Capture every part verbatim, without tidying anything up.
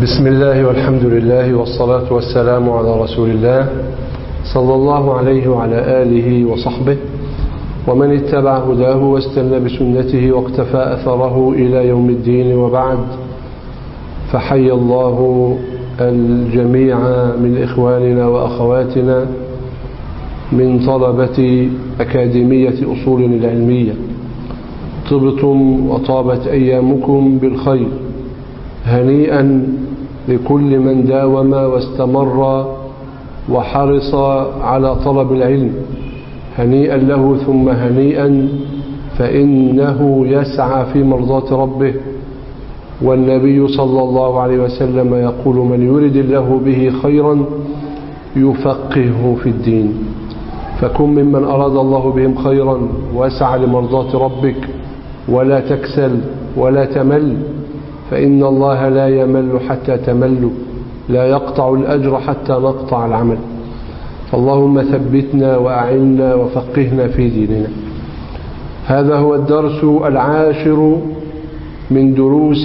بسم الله والحمد لله والصلاة والسلام على رسول الله صلى الله عليه وعلى آله وصحبه ومن اتبع هداه واستنى بسنته واقتفى أثره إلى يوم الدين، وبعد، فحي الله الجميع من إخواننا وأخواتنا من طلبة أكاديمية أصول العلمية. طبتم وطابت أيامكم بالخير. هنيئا لكل من داوم واستمر وحرص على طلب العلم، هنيئا له ثم هنيئا، فإنه يسعى في مرضاة ربه. والنبي صلى الله عليه وسلم يقول: من يرد الله به خيرا يفقهه في الدين. فكن ممن أراد الله بهم خيرا واسعى لمرضاة ربك، ولا تكسل ولا تمل، فإن الله لا يمل حتى تملوا، لا يقطع الأجر حتى نقطع العمل. اللهم ثبتنا وأعنا وفقهنا في ديننا. هذا هو الدرس العاشر من دروس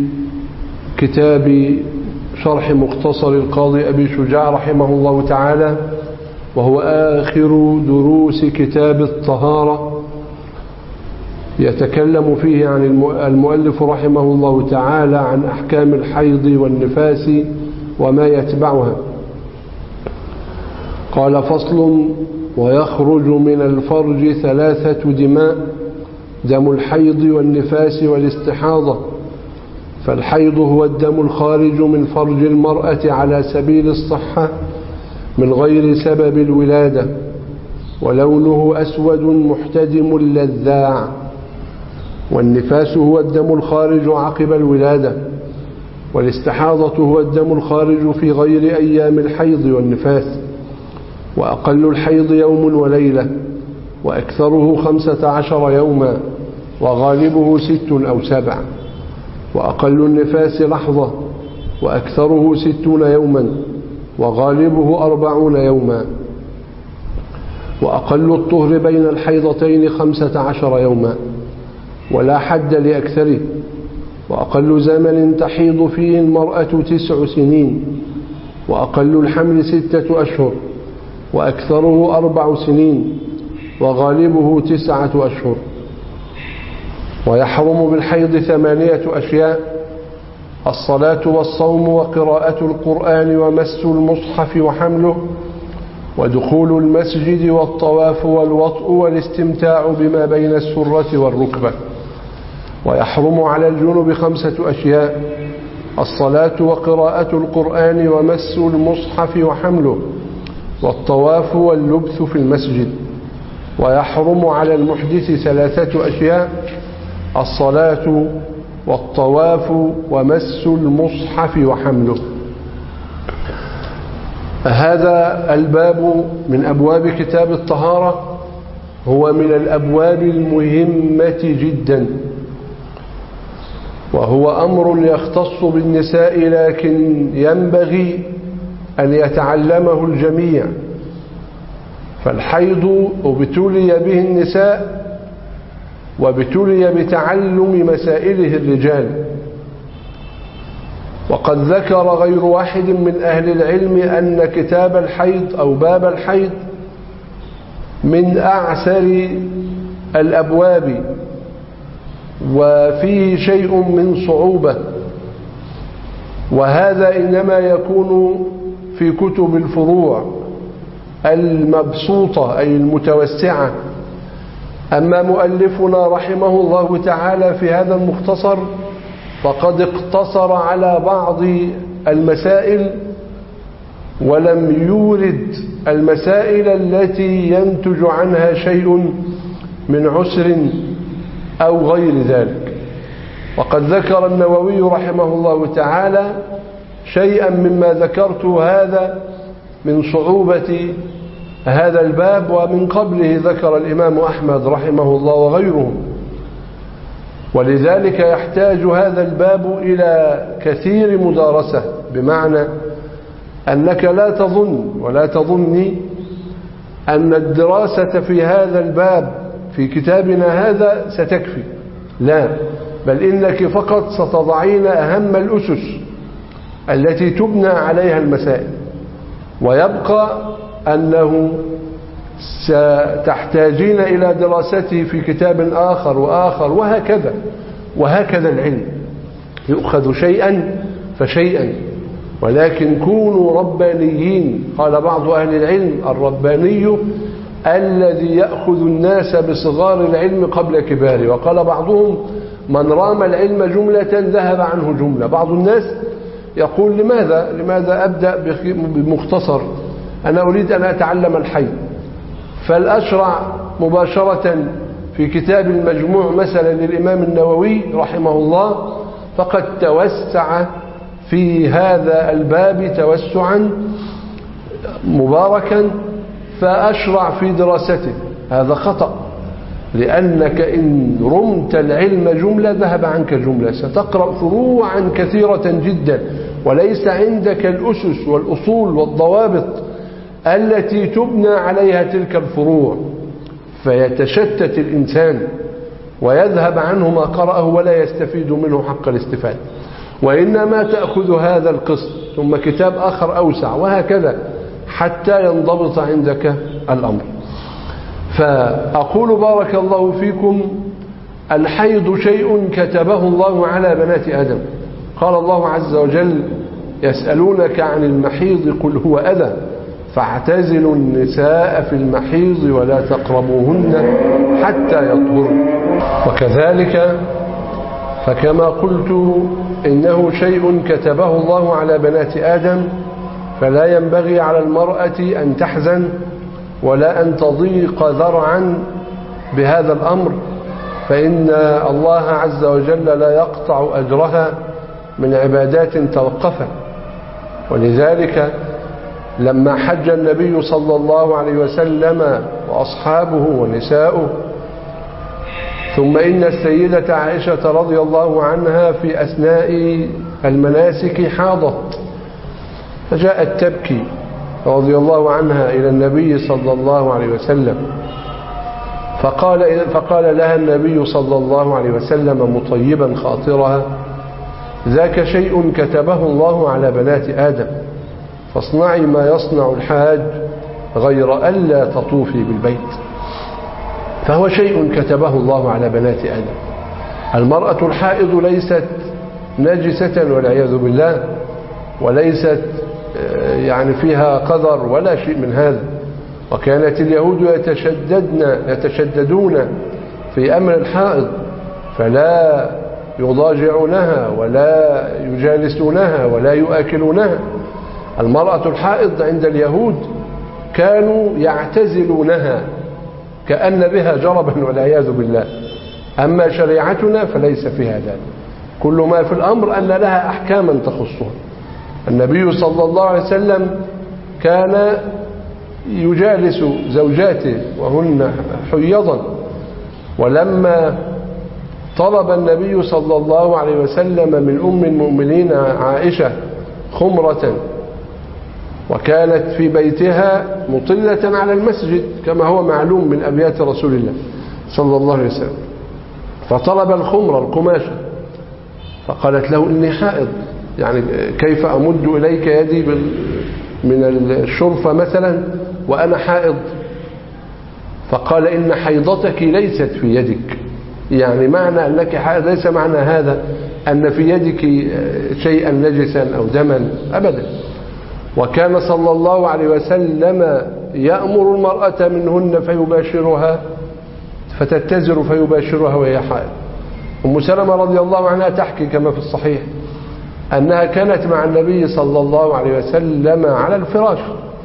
كتاب شرح مختصر القاضي أبي شجاع رحمه الله تعالى، وهو آخر دروس كتاب الطهارة. يتكلم فيه عن المؤلف رحمه الله تعالى عن أحكام الحيض والنفاس وما يتبعها. قال: فصل: ويخرج من الفرج ثلاثة دماء: دم الحيض والنفاس والاستحاضة. فالحيض هو الدم الخارج من فرج المرأة على سبيل الصحة من غير سبب الولادة، ولونه أسود محتدم لذاع. والنفاس هو الدم الخارج عقب الولادة. والاستحاضة هو الدم الخارج في غير أيام الحيض والنفاس. وأقل الحيض يوم وليلة، وأكثره خمسة عشر يوما، وغالبه ست أو سبع. وأقل النفاس لحظة، وأكثره ستون يوما، وغالبه أربعون يوما. وأقل الطهر بين الحيضتين خمسة عشر يوما، ولا حد لأكثره. وأقل زمن تحيض فيه المرأة تسع سنين. وأقل الحمل ستة أشهر، وأكثره أربع سنين، وغالبه تسعة أشهر. ويحرم بالحيض ثمانية أشياء: الصلاة والصوم وقراءة القرآن ومس المصحف وحمله، ودخول المسجد والطواف والوطء والاستمتاع بما بين السرة والركبة. ويحرم على الجنب خمسة أشياء: الصلاة وقراءة القرآن ومس المصحف وحمله، والطواف واللبث في المسجد. ويحرم على المحدث ثلاثة أشياء: الصلاة والطواف ومس المصحف وحمله. هذا الباب من أبواب كتاب الطهارة هو من الأبواب المهمة جدا، وهو أمر يختص بالنساء، لكن ينبغي أن يتعلمه الجميع. فالحيض ابتلي به النساء، وابتلي بتعلم مسائله الرجال. وقد ذكر غير واحد من أهل العلم أن كتاب الحيض أو باب الحيض من أعسر الأبواب، وفيه شيء من صعوبة، وهذا إنما يكون في كتب الفروع المبسوطة أي المتوسعة. أما مؤلفنا رحمه الله تعالى في هذا المختصر فقد اقتصر على بعض المسائل، ولم يورد المسائل التي ينتج عنها شيء من عسر أو غير ذلك. وقد ذكر النووي رحمه الله تعالى شيئا مما ذكرت هذا من صعوبة هذا الباب، ومن قبله ذكر الإمام أحمد رحمه الله وغيره. ولذلك يحتاج هذا الباب إلى كثير مدارسة، بمعنى أنك لا تظن ولا تظني أن الدراسة في هذا الباب في كتابنا هذا ستكفي، لا، بل إنك فقط ستضعين أهم الأسس التي تبنى عليها المسائل، ويبقى أنه ستحتاجين إلى دراسته في كتاب آخر وآخر وهكذا وهكذا. العلم يؤخذ شيئا فشيئا، ولكن كونوا ربانيين. قال بعض أهل العلم: الرباني الذي يأخذ الناس بصغار العلم قبل كباره. وقال بعضهم: من رام العلم جملة ذهب عنه جملة. بعض الناس يقول: لماذا لماذا أبدأ بمختصر؟ أنا أريد أن أتعلم الحي، فالأشرع مباشرة في كتاب المجموع مثلا للإمام النووي رحمه الله، فقد توسع في هذا الباب توسعا مباركا، فأشرع في دراسته. هذا خطأ، لأنك إن رمت العلم جملة ذهب عنك جملة، ستقرأ فروعا كثيرة جدا، وليس عندك الأسس والأصول والضوابط التي تبنى عليها تلك الفروع، فيتشتت الإنسان ويذهب عنه ما قرأه ولا يستفيد منه حق الاستفادة. وإنما تأخذ هذا القسط ثم كتاب آخر أوسع وهكذا حتى ينضبط عندك الأمر. فأقول بارك الله فيكم: الحيض شيء كتبه الله على بنات آدم. قال الله عز وجل: يسألونك عن المحيض قل هو أذى فاعتزلوا النساء في المحيض ولا تقربوهن حتى يطهرن. وكذلك فكما قلت إنه شيء كتبه الله على بنات آدم، فلا ينبغي على المرأة أن تحزن ولا أن تضيق ذرعا بهذا الأمر، فإن الله عز وجل لا يقطع أجرها من عبادات توقفت. ولذلك لما حج النبي صلى الله عليه وسلم وأصحابه ونساؤه، ثم إن السيدة عائشة رضي الله عنها في أثناء المناسك حاضت، فجاءت تبكي رضي الله عنها إلى النبي صلى الله عليه وسلم، فقال, فقال لها النبي صلى الله عليه وسلم مطيبا خاطرها: ذاك شيء كتبه الله على بنات آدم، فاصنعي ما يصنع الحاج غير ألا تطوفي بالبيت. فهو شيء كتبه الله على بنات آدم. المرأة الحائض ليست نجسة والعياذ بالله، وليست يعني فيها قذر ولا شيء من هذا. وكانت اليهود يتشددن يتشددون في أمر الحائض، فلا يضاجعونها ولا يجالسونها ولا يؤكلونها. المرأة الحائض عند اليهود كانوا يعتزلونها كأن بها جربا والعياذ بالله. أما شريعتنا فليس فيها ذلك، كل ما في الأمر أن لها أحكاما تخصها. النبي صلى الله عليه وسلم كان يجالس زوجاته وهن حيضا، ولما طلب النبي صلى الله عليه وسلم من أم المؤمنين عائشة خمرة، وكانت في بيتها مطلة على المسجد كما هو معلوم من أبيات رسول الله صلى الله عليه وسلم، فطلب الخمرة القماشة، فقالت له: إني حائض، يعني كيف أمد إليك يدي من الشرفة مثلا وأنا حائض؟ فقال: إن حيضتك ليست في يدك، يعني معنى أنك حائض ليس معنى هذا أن في يدك شيئا نجسا أو دما أبدا. وكان صلى الله عليه وسلم يأمر المرأة منهن فيباشرها، فتتزر فيباشرها وهي حائض. أم سلمة رضي الله عنها تحكي كما في الصحيح أنها كانت مع النبي صلى الله عليه وسلم على الفراش،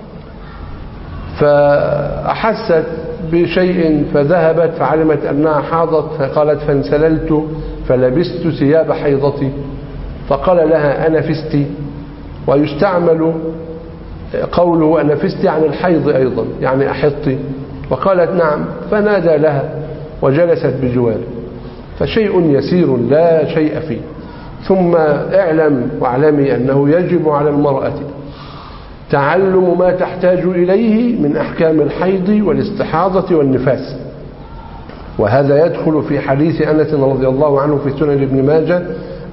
فأحست بشيء فذهبت فعلمت أنها حاضت، فقالت: فانسللت فلبست ثياب حيضتي، فقال لها: أنفستي؟ ويستعمل قوله أنفستي عن الحيض أيضا، يعني أحطي، وقالت: نعم، فنادى لها وجلست بجواره، فشيء يسير لا شيء فيه. ثم اعلم واعلمي أنه يجب على المرأة تعلم ما تحتاج إليه من أحكام الحيض والاستحاضة والنفاس، وهذا يدخل في حديث أنس رضي الله عنه في سنن ابن ماجه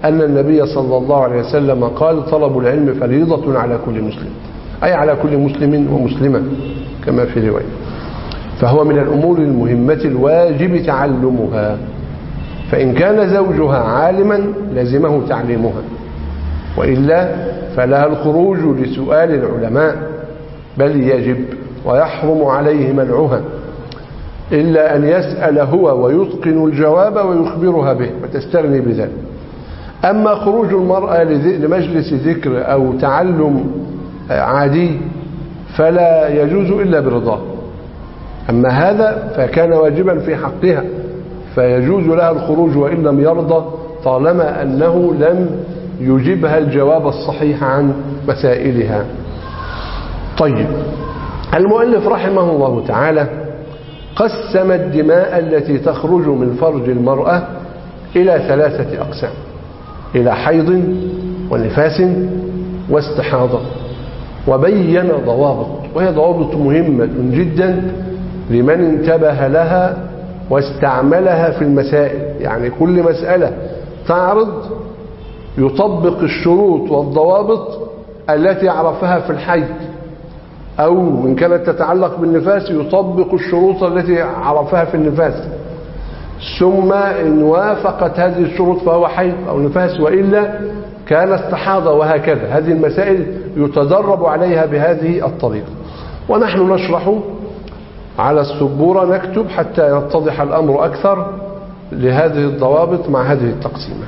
أن النبي صلى الله عليه وسلم قال طلب العلم فريضة على كل مسلم، أي على كل مسلم ومسلمة كما في رواية. فهو من الأمور المهمة الواجب تعلمها، فإن كان زوجها عالما لزمه تعليمها، وإلا فلها الخروج لسؤال العلماء، بل يجب ويحرم عليه منعها، إلا أن يسأل هو ويتقن الجواب ويخبرها به وتستغني بذلك. أما خروج المرأة لمجلس ذكر أو تعلم عادي فلا يجوز إلا برضاه، أما هذا فكان واجبا في حقها، فيجوز لها الخروج وإن لم يرضى طالما أنه لم يجبها الجواب الصحيح عن مسائلها. طيب، المؤلف رحمه الله تعالى قسم الدماء التي تخرج من فرج المرأة إلى ثلاثة أقسام: إلى حيض ونفاس واستحاضة، وبين ضوابط، وهي ضوابط مهمة جدا لمن انتبه لها واستعملها في المسائل. يعني كل مسألة تعرض يطبق الشروط والضوابط التي عرفها في الحيض، أو إن كانت تتعلق بالنفاس يطبق الشروط التي عرفها في النفاس، ثم إن وافقت هذه الشروط فهو حيض أو نفاس، وإلا كان استحاضة، وهكذا. هذه المسائل يتدرب عليها بهذه الطريقة، ونحن نشرح على السبورة، نكتب حتى يتضح الأمر أكثر لهذه الضوابط مع هذه التقسيمة.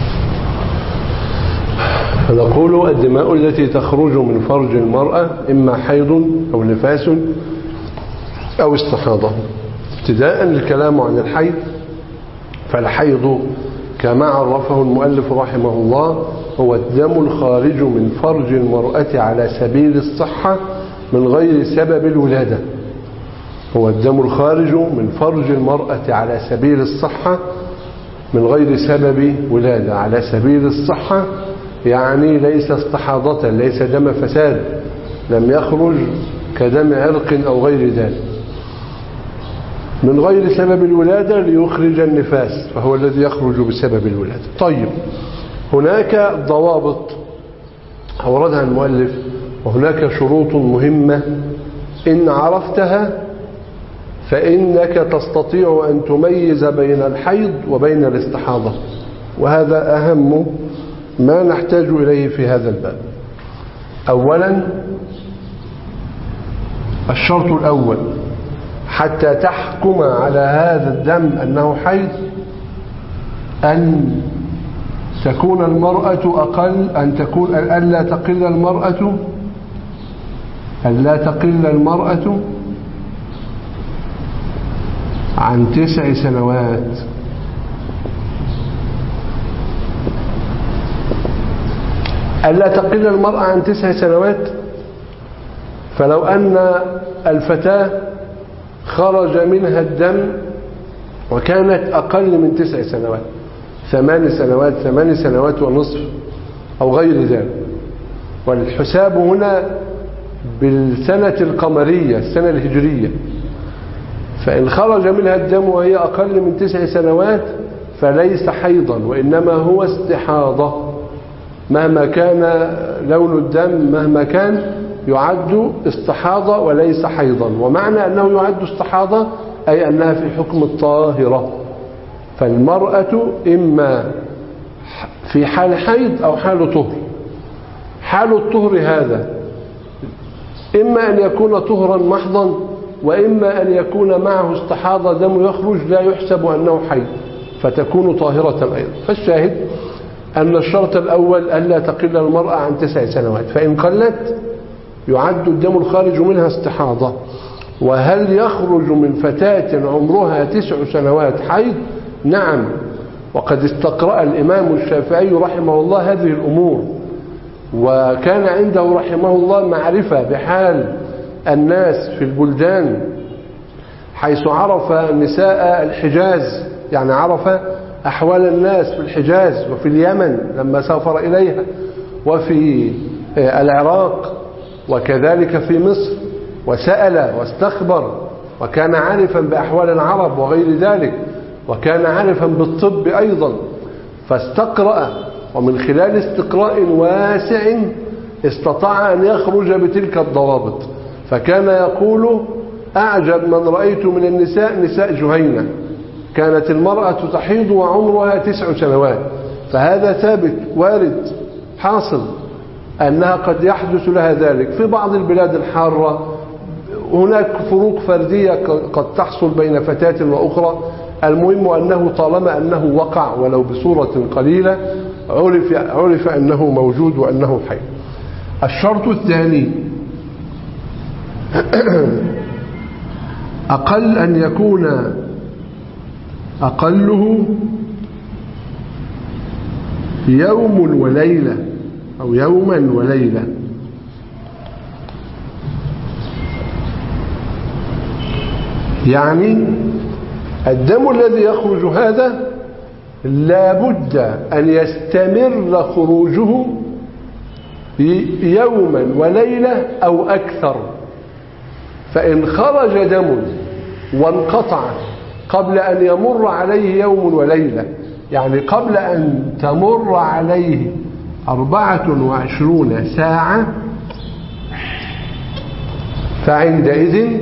فنقول الدماء التي تخرج من فرج المرأة إما حيض أو نفاس أو استحاضة. ابتداء للكلام عن الحيض، فالحيض كما عرفه المؤلف رحمه الله هو الدم الخارج من فرج المرأة على سبيل الصحة من غير سبب الولادة. هو الدم الخارج من فرج المرأة على سبيل الصحة من غير سبب ولادة. على سبيل الصحة يعني ليس استحاضة، ليس دم فساد، لم يخرج كدم عرق أو غير ذلك. من غير سبب الولادة ليخرج النفاس، فهو الذي يخرج بسبب الولادة. طيب، هناك ضوابط أوردها المؤلف، وهناك شروط مهمة إن عرفتها فإنك تستطيع أن تميز بين الحيض وبين الاستحاضة، وهذا أهم ما نحتاج إليه في هذا الباب. أولا، الشرط الأول حتى تحكم على هذا الدم أنه حيض أن تكون المرأة أقل أن تكون ألا تقل المرأة ألا تقل المرأة عن تسع سنوات. ألا تقل المرأة عن تسع سنوات، فلو أن الفتاة خرج منها الدم وكانت أقل من تسع سنوات، ثمان سنوات ثمان سنوات ونصف أو غير ذلك، والحساب هنا بالسنة القمرية السنة الهجرية، فإن خرج منها الدم وهي أقل من تسع سنوات فليس حيضا، وإنما هو استحاضة. مهما كان لون الدم مهما كان يعد استحاضة وليس حيضا. ومعنى أنه يعد استحاضة أي أنها في حكم الطاهرة. فالمرأة إما في حال حيض أو حال طهر. حال الطهر هذا إما أن يكون طهرا محضا، وإما أن يكون معه استحاضة دم يخرج لا يحسب أنه حيض فتكون طاهرة أيضا. فالشاهد أن الشرط الأول ألا تقل المرأة عن تسع سنوات، فإن قلت يعد الدم الخارج منها استحاضة. وهل يخرج من فتاة عمرها تسع سنوات حيض؟ نعم، وقد استقرأ الإمام الشافعي رحمه الله هذه الأمور، وكان عنده رحمه الله معرفة بحال الناس في البلدان، حيث عرف نساء الحجاز، يعني عرف أحوال الناس في الحجاز وفي اليمن لما سافر إليها، وفي العراق، وكذلك في مصر، وسأل واستخبر، وكان عارفا بأحوال العرب وغير ذلك، وكان عارفا بالطب أيضا، فاستقرأ ومن خلال استقراء واسع استطاع أن يخرج بتلك الضوابط، فكان يقول أعجب من رأيت من النساء نساء جهينة، كانت المرأة تحيض وعمرها تسع سنوات، فهذا ثابت وارد حاصل أنها قد يحدث لها ذلك. في بعض البلاد الحارة هناك فروق فردية قد تحصل بين فتاة وأخرى، المهم أنه طالما أنه وقع ولو بصورة قليلة عرف, عرف أنه موجود وأنه حي. الشرط الثاني أقل أن يكون أقله يوم وليلة أو يوما وليلة، يعني الدم الذي يخرج هذا لابد أن يستمر خروجه يوما وليلة أو أكثر، فإن خرج دم وانقطع قبل أن يمر عليه يوم وليلة، يعني قبل أن تمر عليه أربعة وعشرون ساعة، فعندئذ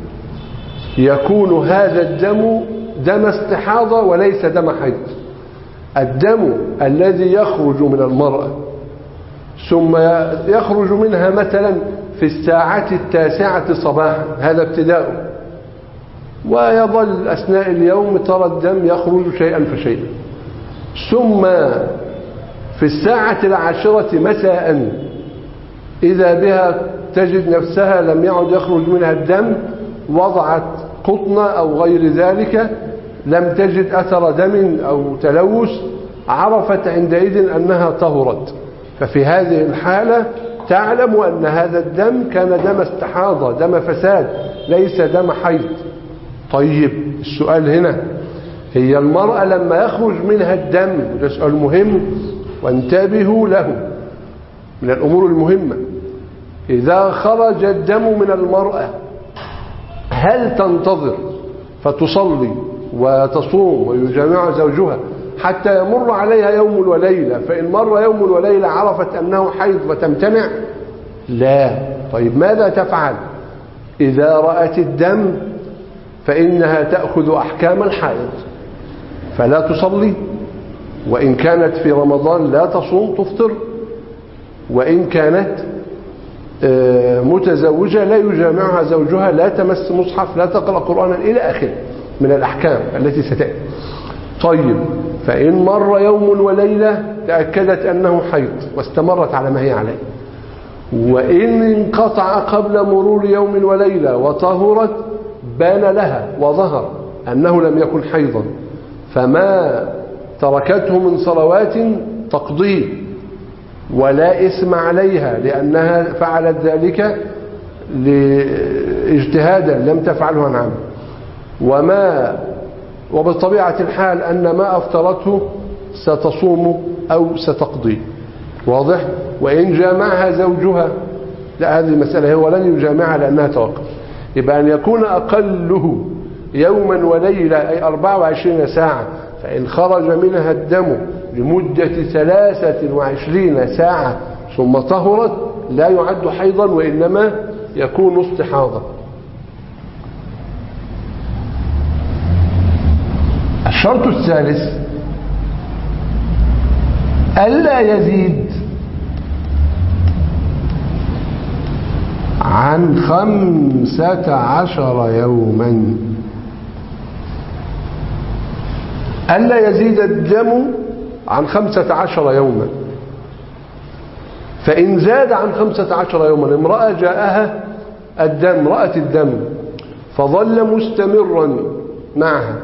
يكون هذا الدم دم استحاضة وليس دم حيض. الدم الذي يخرج من المرأة ثم يخرج منها مثلا في الساعة التاسعة صباحا، هذا ابتداء، ويظل أثناء اليوم ترى الدم يخرج شيئا فشيئا، ثم في الساعة العاشرة مساء إذا بها تجد نفسها لم يعد يخرج منها الدم، وضعت قطنة أو غير ذلك، لم تجد أثر دم أو تلوث، عرفت عندئذ أنها طهرت، ففي هذه الحالة تعلم أن هذا الدم كان دم استحاضة، دم فساد، ليس دم حيض. طيب السؤال هنا، هي المرأة لما يخرج منها الدم، ده سؤال مهم وانتبهوا له من الأمور المهمة، إذا خرج الدم من المرأة هل تنتظر فتصلي وتصوم ويجامع زوجها حتى يمر عليها يوم وليلة، فإن مر يوم وليلة عرفت أنه حيض فتمتنع؟ لا. طيب ماذا تفعل؟ إذا رأت الدم فإنها تأخذ أحكام الحائض، فلا تصلي، وإن كانت في رمضان لا تصوم تفطر، وإن كانت متزوجة لا يجامعها زوجها، لا تمس مصحف، لا تقرأ قرآنا، إلى آخره من الأحكام التي ستأتي. طيب فإن مر يوم وليلة تأكدت أنه حيض واستمرت على ما هي عليه، وإن انقطع قبل مرور يوم وليلة وطهرت بان لها وظهر أنه لم يكن حيضا، فما تركته من صلوات تقضيه ولا إثم عليها، لأنها فعلت ذلك لاجتهادا لم تفعله عن عمد، وما وبطبيعة الحال أن ما أفطرته ستصوم أو ستقضي. واضح؟ وإن جامعها زوجها، لا، هذه المسألة هو لن يجامعها لأنها توقف، يبقى أن يكون أقله يوما وليلة أي أربعة وعشرين ساعة، فإن خرج منها الدم لمدة ثلاثة وعشرين ساعة ثم طهرت لا يعد حيضا وإنما يكون استحاضة. الشرط الثالث ألا يزيد عن خمسة عشر يوما، ألا يزيد الدم عن خمسة عشر يوما، فإن زاد عن خمسة عشر يوما، امرأة جاءها الدم، رأت الدم فظل مستمرا معها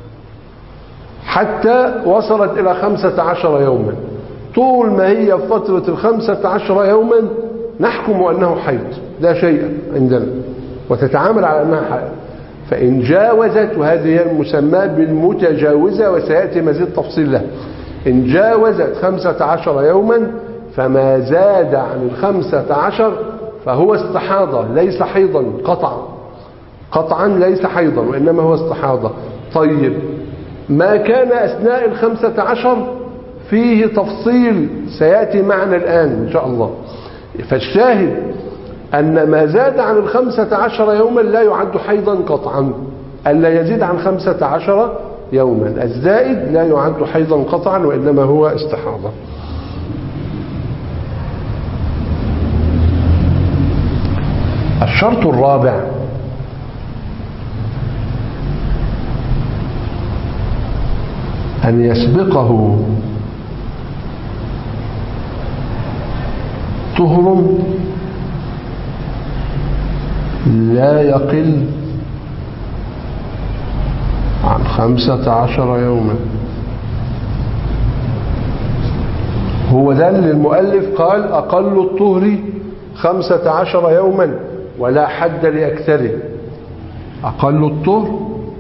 حتى وصلت إلى خمسة عشر يوما، طول ما هي في فترة الخمسة عشر يوما نحكم أنه حيض لا شيء عندنا وتتعامل على أنها حيض. فإن جاوزت، وهذه هي المسمى بالمتجاوزة وسيأتي مزيد تفصيل لها، إن جاوزت خمسة عشر يوما فما زاد عن الخمسة عشر فهو استحاضة ليس حيضا قطعا، قطعا ليس حيضا وإنما هو استحاضة. طيب ما كان أثناء الخمسة عشر فيه تفصيل سيأتي معنا الآن إن شاء الله. فالشاهد أن ما زاد عن الخمسة عشر يوما لا يعد حيضا قطعا، ألا يزيد عن خمسة عشر يوما، الزائد لا يعد حيضا قطعا وإنما هو استحاضة. الشرط الرابع أن يسبقه طهر لا يقل عن خمسة عشر يوما. هو ده اللي المؤلف قال أقل الطهر خمسة عشر يوما ولا حد لأكثره. أقل الطهر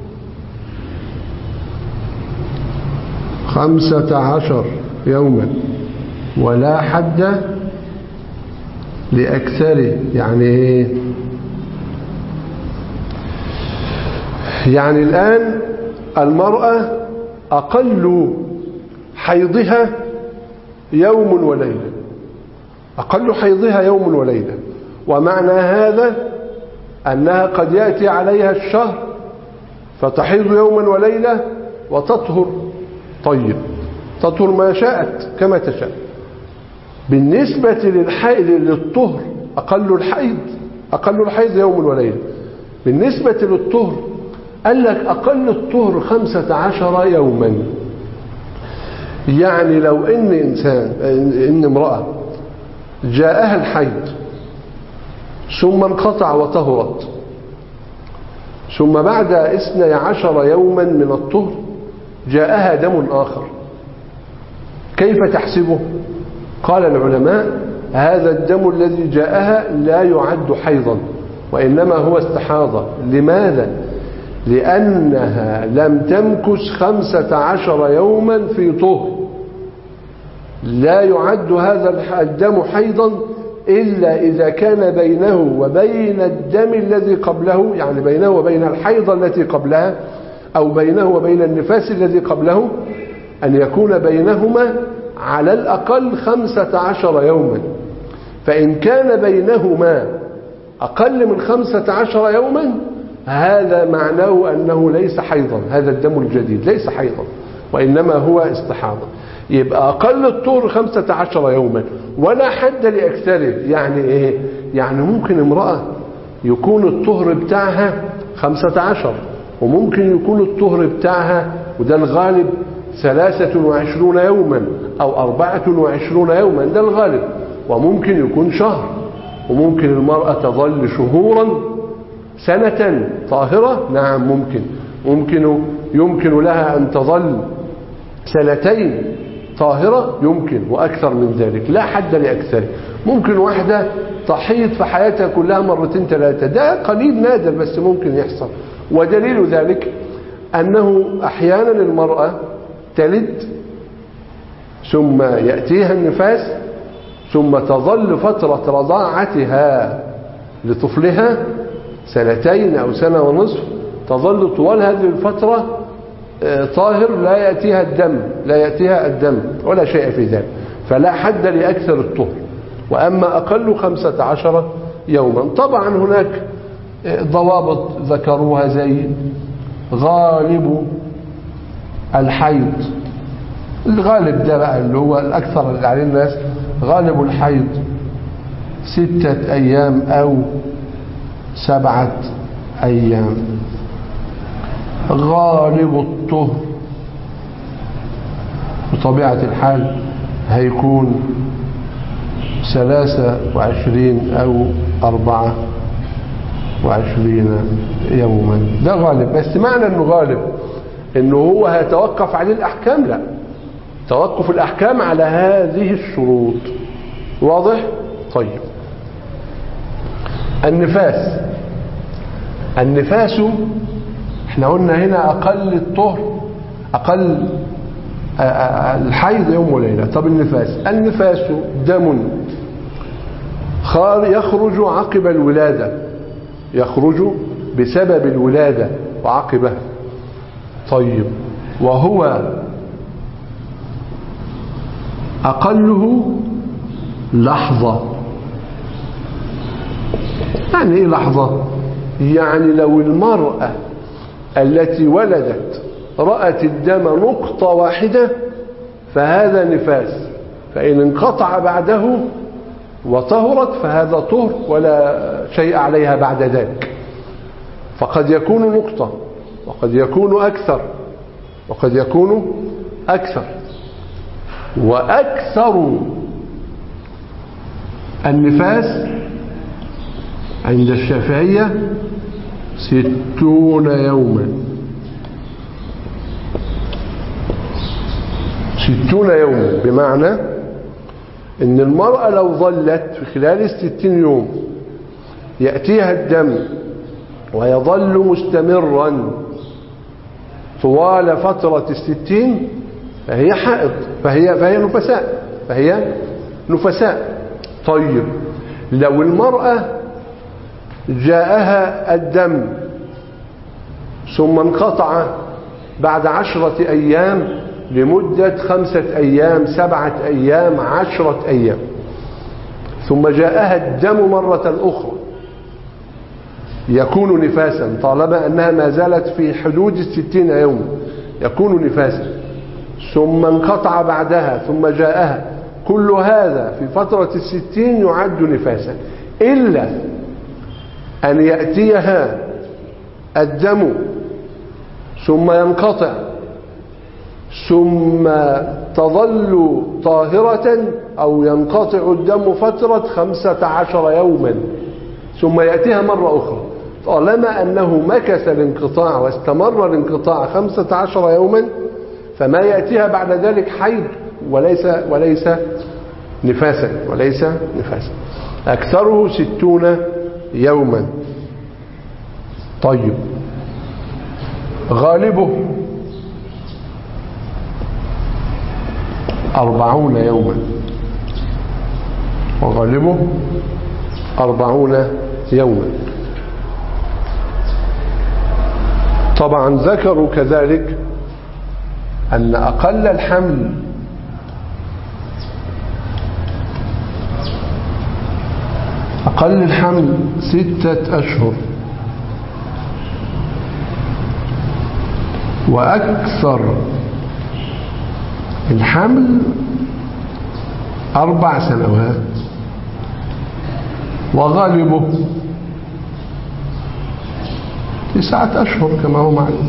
خمسة عشر يوما ولا حد لأكثره. يعني ايه؟ يعني الآن المرأة أقل حيضها يوم وليلة، أقل حيضها يوم وليلة، ومعنى هذا أنها قد يأتي عليها الشهر فتحيض يوما وليلة وتطهر. طيب تطهر ما شاءت كما تشاء. بالنسبة للحيض للطهر أقل الحيض أقل الحيض يوم وليلة. بالنسبة للطهر قال لك أقل الطهر خمسة عشر يوما. يعني لو إن إنسان إن امرأة جاءها الحيض ثم انقطع وطهرت، ثم بعد اثني عشر يوما من الطهر جاءها دم آخر، كيف تحسبه؟ قال العلماء هذا الدم الذي جاءها لا يعد حيضا وإنما هو استحاضة. لماذا؟ لأنها لم تمكث خمسة عشر يوما في طهر. لا يعد هذا الدم حيضا إلا إذا كان بينه وبين الدم الذي قبله، يعني بينه وبين الحيضة التي قبلها أو بينه وبين النفاس الذي قبله، أن يكون بينهما على الأقل خمسة عشر يوما. فإن كان بينهما أقل من خمسة عشر يوما هذا معناه أنه ليس حيضا، هذا الدم الجديد ليس حيضا وإنما هو استحاضة. يبقى أقل الطهر خمسة عشر يوما ولا حد لأكثره. يعني إيه؟ يعني ممكن امرأة يكون الطهر بتاعها خمسة عشر، وممكن يكون الطهر بتاعها وده الغالب ثلاثة وعشرون يوما أو أربعة وعشرون يوما، ده الغالب. وممكن يكون شهر، وممكن المرأة تظل شهورا سنة طاهرة. نعم ممكن ممكن يمكن لها أن تظل سنتين طاهرة، يمكن وأكثر من ذلك، لا حد لأكثر. ممكن واحدة تحيض في حياتها كلها مرتين ثلاثة، ده قليل نادر بس ممكن يحصل. ودليل ذلك أنه أحيانا المرأة تلد ثم يأتيها النفاس ثم تظل فترة رضاعتها لطفلها سنتين أو سنة ونصف، تظل طوال هذه الفترة طاهر لا يأتيها الدم لا يأتيها الدم ولا شيء في ذلك، فلا حد لأكثر الطهر. وأما أقل خمسة عشر يوما. طبعا هناك ضوابط ذكروها زي غالب الحيض. الغالب ده بقى اللي هو الأكثر اللي عليه الناس، غالب الحيض ستة أيام أو سبعة أيام. غالب الطهر بطبيعة الحال هيكون ثلاثة وعشرين أو أربعة وعشرين يوما، ده غالب. بس معنى أنه غالب أنه هو هيتوقف عليه الأحكام؟ لا، توقف الأحكام على هذه الشروط. واضح؟ طيب النفاس. النفاس احنا قلنا هنا أقل الطهر أقل الحيض يوم وليلة. طب النفاس، النفاس دم يخرج عقب الولادة، يخرج بسبب الولادة وعقبها. طيب وهو أقله لحظة. يعني إيه لحظة؟ يعني لو المرأة التي ولدت رأت الدم نقطة واحدة فهذا نفاس، فإن انقطع بعده وطهرت فهذا طهر ولا شيء عليها بعد ذلك. فقد يكون نقطة وقد يكون أكثر وقد يكون أكثر. وأكثر النفاس عند الشافعية ستون يوما. ستون يوما بمعنى ان المرأة لو ظلت في خلال الستين يوم يأتيها الدم ويظل مستمرا طوال فترة الستين فهي حائض، فهي, فهي نفساء فهي نفساء. طيب لو المرأة جاءها الدم ثم انقطع بعد عشرة أيام لمدة خمسة أيام سبعة أيام عشرة أيام ثم جاءها الدم مرة أخرى يكون نفاسا طالما أنها ما زالت في حدود الستين يوم يكون نفاسا. ثم انقطع بعدها ثم جاءها، كل هذا في فترة الستين يعد نفاسا، إلا أن يأتيها الدم ثم ينقطع ثم تظل طاهرة أو ينقطع الدم فترة خمسة عشر يوما ثم يأتيها مرة أخرى. طالما أنه مكث الانقطاع واستمر الانقطاع خمسة عشر يوما فما يأتيها بعد ذلك حيض وليس وليس نفاسا وليس نفاسا. أكثره ستون يوما. طيب غالبه أربعون يوما، وغالبه أربعون يوما. طبعا ذكروا كذلك أن أقل الحمل أقل الحمل ستة أشهر، وأكثر الحمل أربع سنوات، وغالبه تسعة أشهر كما هو معلوم.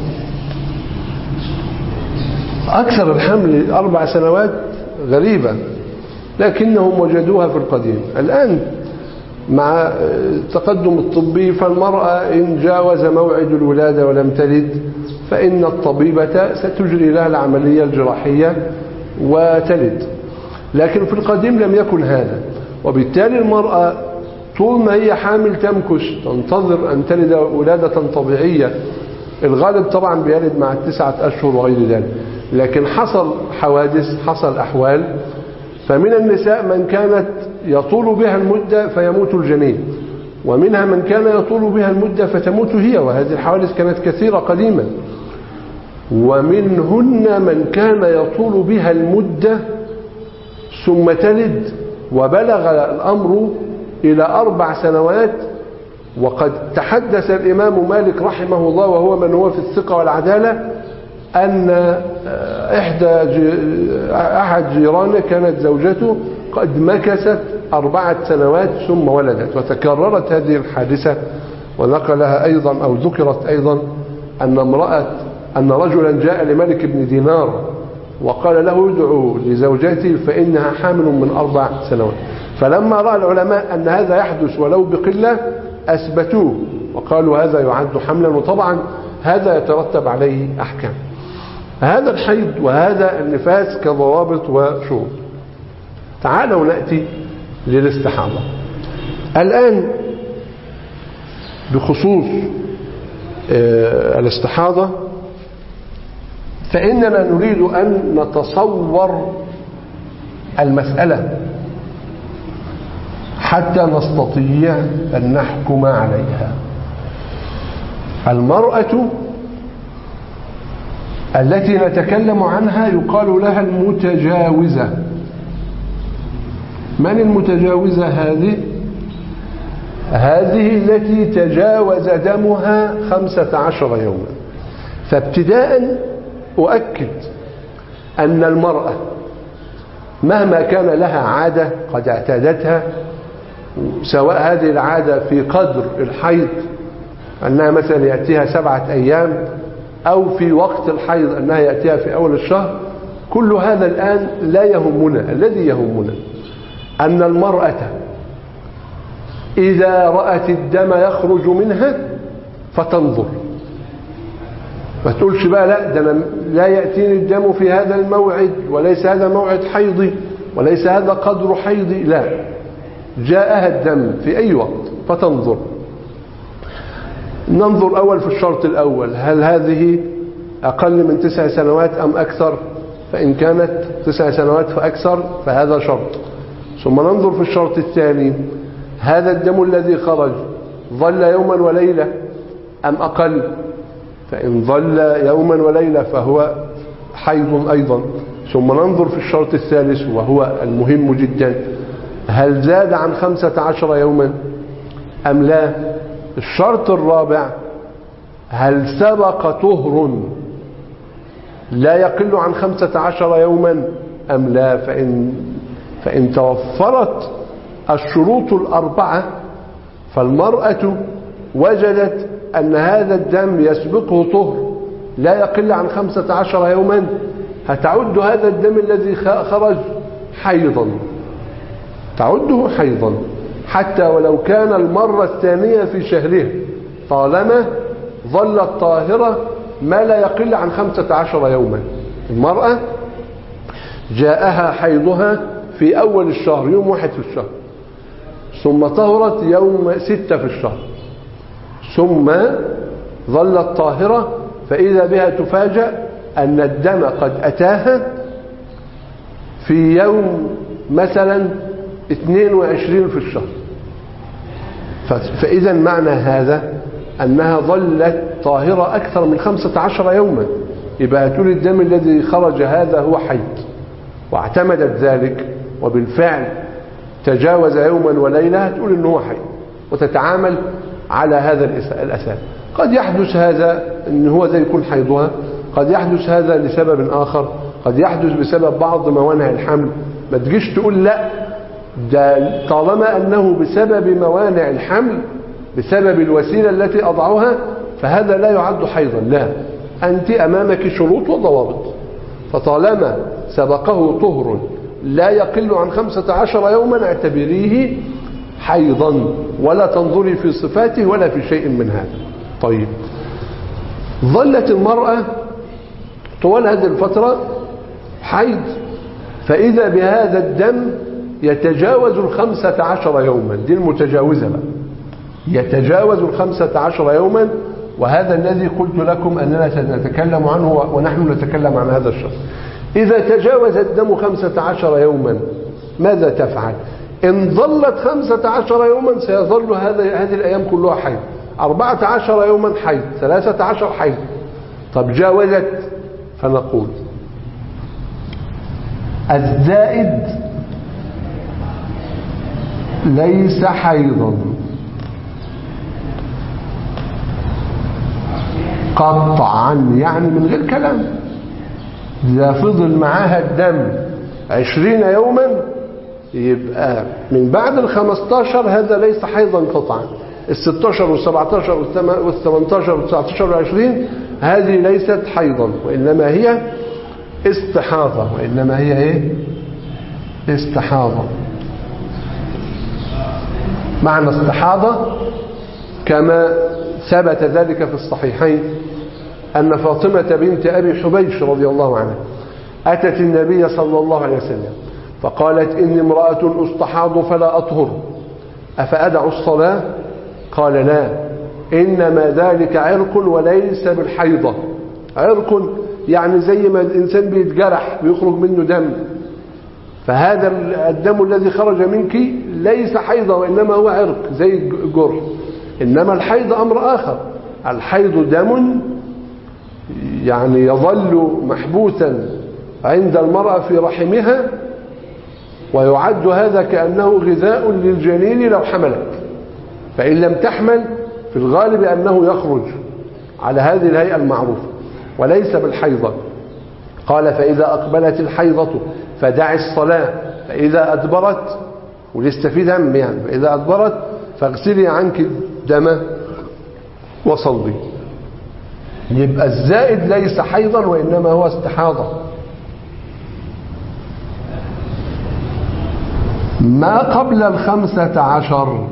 أكثر الحمل أربع سنوات غريبة، لكنهم وجدوها في القديم. الآن مع التقدم الطبي فالمرأة إن جاوز موعد الولادة ولم تلد فإن الطبيبة ستجري لها العملية الجراحية وتلد، لكن في القديم لم يكن هذا. وبالتالي المرأة طول ما هي حامل تمكث تنتظر أن تلد ولادة طبيعية. الغالب طبعا بيلد مع التسعة أشهر وغير ذلك، لكن حصل حوادث حصل أحوال، فمن النساء من كانت يطول بها المدة فيموت الجنين، ومنها من كان يطول بها المدة فتموت هي، وهذه الحوادث كانت كثيرة قديما. ومنهن من كان يطول بها المدة ثم تلد وبلغ الأمر إلى أربع سنوات. وقد تحدث الإمام مالك رحمه الله وهو من هو في الثقة والعدالة أن إحدى أحد جيرانه كانت زوجته قد مكثت أربعة سنوات ثم ولدت. وتكررت هذه الحادثة ونقلها أيضا أو ذكرت أيضا أن امرأة أن رجلا جاء لملك بن دينار وقال له ادعو لزوجتي فإنها حامل من أربع سنوات. فلما رأى العلماء أن هذا يحدث ولو بقلة أثبتوه وقالوا هذا يعد حملا، وطبعا هذا يترتب عليه أحكام. هذا الحيض وهذا النفاس كضوابط وشروط. تعالوا نأتي للاستحاضة الآن. بخصوص الاستحاضة فإننا نريد أن نتصور المسألة حتى نستطيع أن نحكم عليها. المرأة التي نتكلم عنها يقال لها المتجاوزة، من المتجاوزة هذه؟ هذه التي تجاوز دمها خمسة عشر يوما. فابتداء أؤكد أن المرأة مهما كان لها عادة قد اعتادتها، سواء هذه العادة في قدر الحيض أنها مثلا يأتيها سبعة أيام، أو في وقت الحيض أنها يأتيها في أول الشهر، كل هذا الآن لا يهمنا. الذي يهمنا أن المرأة إذا رأت الدم يخرج منها فتنظر، ما تقولش بقى لا ده أنا لا يأتيني الدم في هذا الموعد، وليس هذا موعد حيضي، وليس هذا قدر حيضي، لا، جاءها الدم في أي وقت فتنظر. ننظر أول في الشرط الأول، هل هذه أقل من تسع سنوات أم أكثر؟ فإن كانت تسع سنوات فأكثر فهذا شرط. ثم ننظر في الشرط الثاني، هذا الدم الذي خرج ظل يوما وليلة أم أقل؟ فإن ظل يوما وليلة فهو حيض أيضا. ثم ننظر في الشرط الثالث وهو المهم جدا، هل زاد عن خمسة عشر يوما أم لا؟ الشرط الرابع، هل سبق طهر لا يقل عن خمسة عشر يوما أم لا؟ فإن, فإن توفرت الشروط الأربعة فالمرأة وجدت أن هذا الدم يسبقه طهر لا يقل عن خمسة عشر يوما، هتعد هذا الدم الذي خرج حيضا، تعده حيضا حتى ولو كان المرة الثانية في شهرها، طالما ظلت طاهرة ما لا يقل عن خمسة عشر يوما. المرأة جاءها حيضها في أول الشهر يوم واحد في الشهر، ثم طهرت يوم ستة في الشهر، ثم ظلت طاهرة، فإذا بها تفاجأ أن الدم قد أتاها في يوم مثلا اثنين وعشرين في الشهر. فإذا معنى هذا أنها ظلت طاهرة أكثر من خمسة عشر يوما، يبقى تقول الدم الذي خرج هذا هو حيض، واعتمدت ذلك وبالفعل تجاوز يوما وليلة، تقول إنه هو حيض وتتعامل على هذا الأساس. قد يحدث هذا إن هو زي يكون حيضها، قد يحدث هذا لسبب آخر، قد يحدث بسبب بعض موانع الحمل. ما تجيش تقول لا ده طالما أنه بسبب موانع الحمل، بسبب الوسيلة التي أضعها، فهذا لا يعد حيضا. لا، أنت أمامك شروط وضوابط، فطالما سبقه طهر لا يقل عن خمسة عشر يوما اعتبريه حيضا، ولا تنظري في صفاته ولا في شيء من هذا. طيب، ظلت المرأة طوال هذه الفترة حيض، فإذا بهذا الدم يتجاوز الخمسة عشر يوما، دي المتجاوزة بقى، يتجاوز الخمسة عشر يوما، وهذا الذي قلت لكم أننا سنتكلم عنه ونحن نتكلم عن هذا الشخص. إذا تجاوز الدم خمسة عشر يوما ماذا تفعل؟ إن ظلت خمسة عشر يوما سيظل هذه الأيام كلها حيض، أربعة عشر يوما حيض، ثلاثة عشر حيض. طب جاوزت، فنقول الزائد ليس حيضا قطعا، يعني من غير كلام. إذا فضل معاها الدم عشرين يوما يبقى من بعد الخمستاشر هذا ليس حيضا قطعا. الستاشر والسبعتاشر والثمانتاشر والتسعتاشر والعشرين هذه ليست حيضا، وإنما هي استحاضة، وإنما هي إيه؟ استحاضة. معنى استحاضة كما ثبت ذلك في الصحيحين أن فاطمة بنت أبي حبيش رضي الله عنها أتت النبي صلى الله عليه وسلم فقالت إني امرأة أستحاض فلا أطهر أفأدع الصلاة؟ قال لا، إنما ذلك عرق وليس بالحيضة. عرق يعني زي ما الإنسان بيتجرح بيخرج منه دم، فهذا الدم الذي خرج منك ليس حيضة وإنما هو عرق زي الجرح. إنما الحيض أمر آخر، الحيض دم يعني يظل محبوسا عند المرأة في رحمها، ويعد هذا كأنه غذاء للجنين لو حملت، فإن لم تحمل في الغالب أنه يخرج على هذه الهيئة المعروفة وليس بالحيضة. قال فإذا أقبلت الحيضة فدع الصلاة فإذا أدبرت، ولسه في دم يعني، فإذا أدبرت فاغسلي عنك الدم وصلي. يبقى الزائد ليس حيضا وإنما هو استحاضة. ما قبل الخمسة عشر،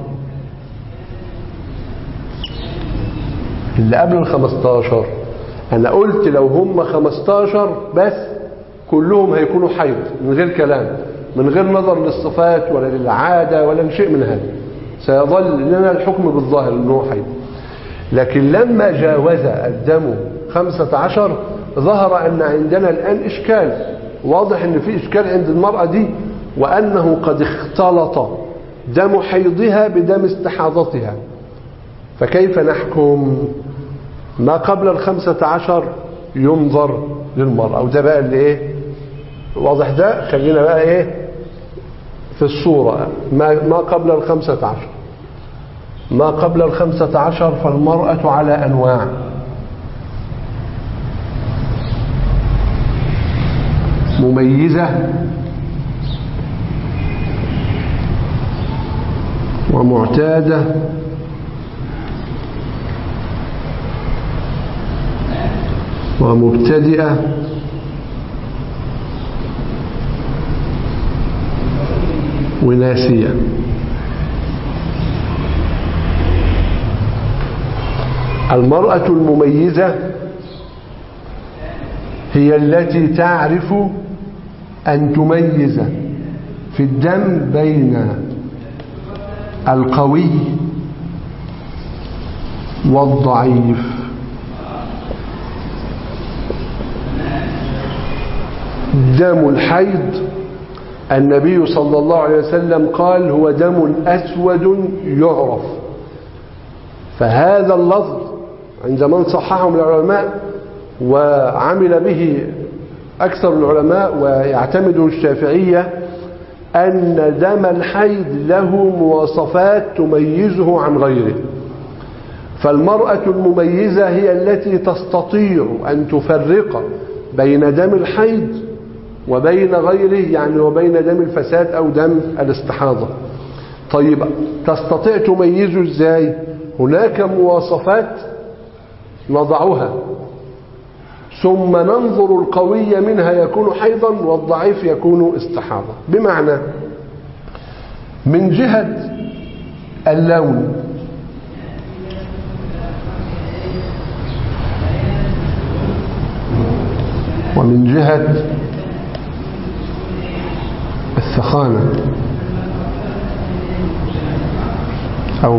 اللي قبل الخمستاشر أنا قلت لو هم خمستاشر بس كلهم هيكونوا حيض من غير كلام، من غير نظر للصفات ولا للعادة ولا شيء من هذا، سيظل لنا الحكم بالظاهر أنه حيض. لكن لما جاوز الدم خمسة عشر ظهر أن عندنا الآن إشكال واضح، أن في إشكال عند المرأة دي، وأنه قد اختلط دم حيضها بدم استحاضتها. فكيف نحكم؟ ما قبل الخمسة عشر ينظر للمرأة، وده بقى اللي ايه واضح. ده خلينا بقى ايه في الصورة. ما, ما قبل الخمسة عشر ما قبل الخمسة عشر فالمرأة على أنواع. مميزة ومعتادة ومبتدئة وناسية. المرأة المميزة هي التي تعرف أن تميز في الدم بين القوي والضعيف. دم الحيض النبي صلى الله عليه وسلم قال هو دم أسود يعرف، فهذا اللفظ عند من صححه من العلماء وعمل به أكثر العلماء ويعتمده الشافعية أن دم الحيض له مواصفات تميزه عن غيره. فالمرأة المميزة هي التي تستطيع أن تفرق بين دم الحيض وبين غيره، يعني وبين دم الفساد أو دم الاستحاضة. طيب تستطيع تميزه ازاي؟ هناك مواصفات نضعها ثم ننظر القوي منها يكون حيضا والضعيف يكون استحاضة. بمعنى من جهة اللون ومن جهة الثخانة أو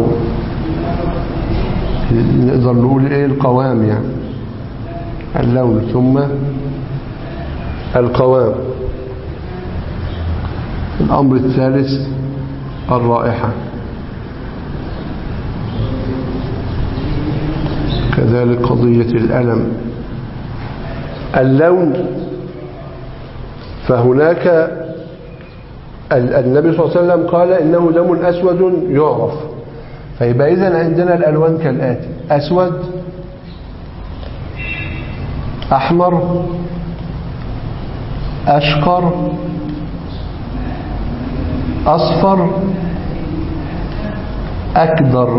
نقدر نقول إيه القوام، يعني اللون ثم القوام. الأمر الثالث الرائحة، كذلك قضية الألم. اللون فهناك النبي صلى الله عليه وسلم قال إنه دم أسود يعرف، فيبقى إذن عندنا الألوان كالآتي: أسود، أحمر، أشقر، أصفر، أكدر.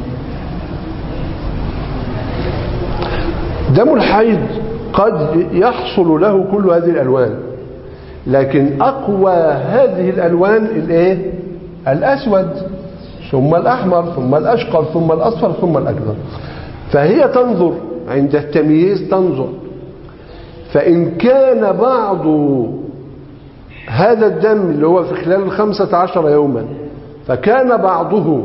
دم الحيض قد يحصل له كل هذه الألوان، لكن أقوى هذه الألوان الإيه؟ الأسود، ثم الأحمر، ثم الأشقر، ثم الأصفر، ثم الأكدر. فهي تنظر عند التمييز، تنظر فإن كان بعض هذا الدم اللي هو في خلال الخمسة عشر يوما فكان بعضه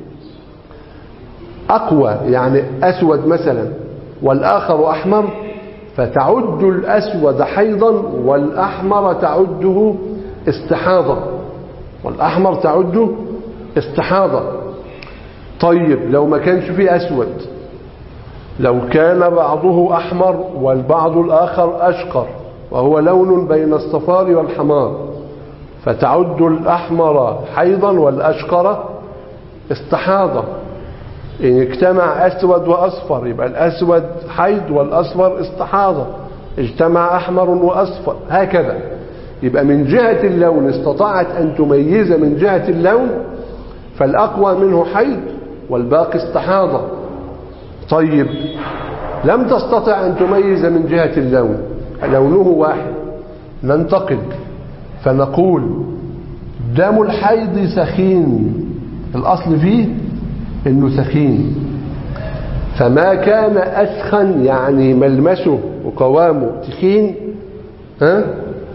أقوى، يعني أسود مثلا والآخر أحمر، فتعد الأسود حيضا والأحمر تعده استحاضة، والأحمر تعده استحاضة. طيب لو ما كانش فيه أسود، لو كان بعضه أحمر والبعض الآخر أشقر وهو لون بين الصفار والحمار، فتعد الأحمر حيضا والأشقر استحاضة. إن اجتمع أسود وأصفر يبقى الأسود حيض والأصفر استحاضة، اجتمع أحمر وأصفر هكذا. يبقى من جهة اللون استطاعت أن تميز من جهة اللون، فالأقوى منه حيض والباقي استحاضة. طيب لم تستطع أن تميز من جهة اللون، لونه واحد، ننتقل فنقول دم الحيض سخين، الأصل فيه إنه سخين، فما كان أسخن يعني ملمسه وقوامه تخين ها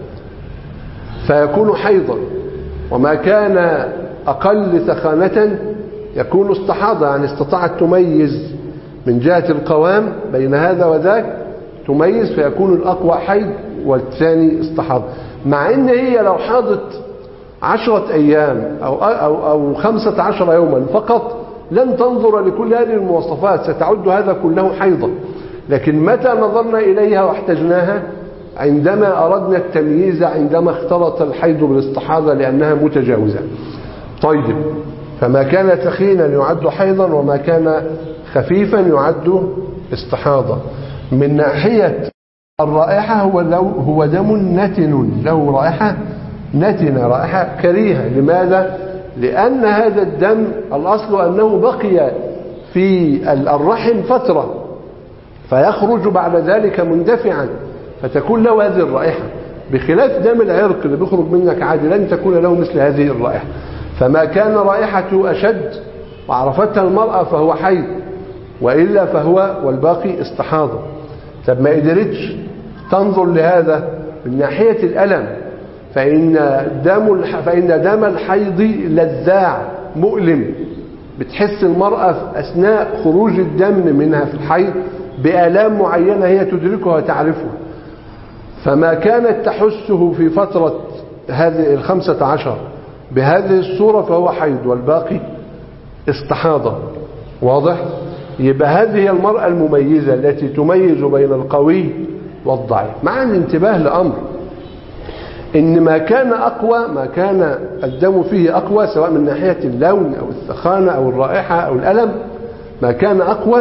فيكون حيضا، وما كان أقل سخانة يكون استحاضة، يعني استطاعت تميز من جهة القوام بين هذا وذاك، تميز فيكون الأقوى حيض والثاني استحاضة. مع إن هي لو حاضت عشرة أيام أو, أو, أو خمسة عشر يوما فقط لن تنظر لكل هذه المواصفات، ستعد هذا كله حيضا. لكن متى نظرنا إليها واحتجناها؟ عندما أردنا التمييز، عندما اختلط الحيض بالاستحاضة لأنها متجاوزة. طيب فما كان ثخينا يعد حيضا وما كان خفيفا يعد استحاضة. من ناحية الرائحة هو, هو دم نتن، له رائحة نتنة، رائحة كريهة. لماذا؟ لأن هذا الدم الأصل أنه بقي في الرحم فترة فيخرج بعد ذلك مندفعا فتكون له هذه الرائحة، بخلاف دم العرق اللي بيخرج منك عادي لن تكون له مثل هذه الرائحة. فما كان رائحته أشد وعرفتها المرأة فهو حيض، وإلا فهو والباقي استحاضة. طب ما قدرتش تنظر لهذا من ناحية الألم، فإن دم فإن دم الحيض لذاع مؤلم، بتحس المرأة في أثناء خروج الدم منها في الحيض بآلام معينة هي تدركها وتعرفها. فما كانت تحسه في فترة هذه الخمسة عشر بهذه الصورة فهو حيض والباقي استحاضة. واضح؟ يبقى هذه المرأة المميزة التي تميز بين القوي والضعيف. مع الانتباه لأمر إن ما كان أقوى، ما كان الدم فيه أقوى سواء من ناحية اللون أو الثخانة أو الرائحة أو الألم، ما كان أقوى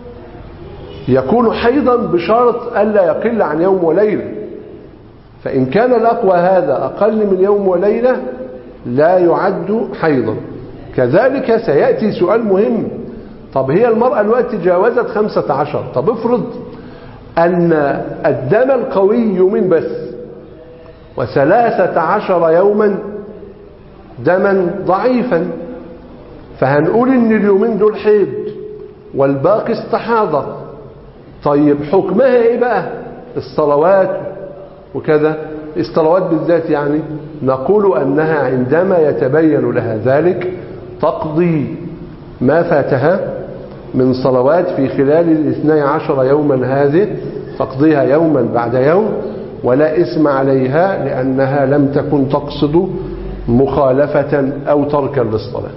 يكون حيضا بشرط ألا يقل عن يوم وليلة. فإن كان الأقوى هذا أقل من يوم وليلة لا يعد حيضا. كذلك سيأتي سؤال مهم، طب هي المرأة الوقت تجاوزت خمسة عشر، طب افرض أن الدم القوي يومين بس وثلاثة عشر يوما دما ضعيفا، فهنقول ان اليومين دول حيض والباقي استحاضة. طيب حكمها ايه بقى؟ الصلوات وكذا، الصلوات بالذات يعني نقول انها عندما يتبين لها ذلك تقضي ما فاتها من صلوات في خلال الاثني عشر يوما هذه، تقضيها يوما بعد يوم ولا إثم عليها لأنها لم تكن تقصد مخالفة أو تركا للصلاة.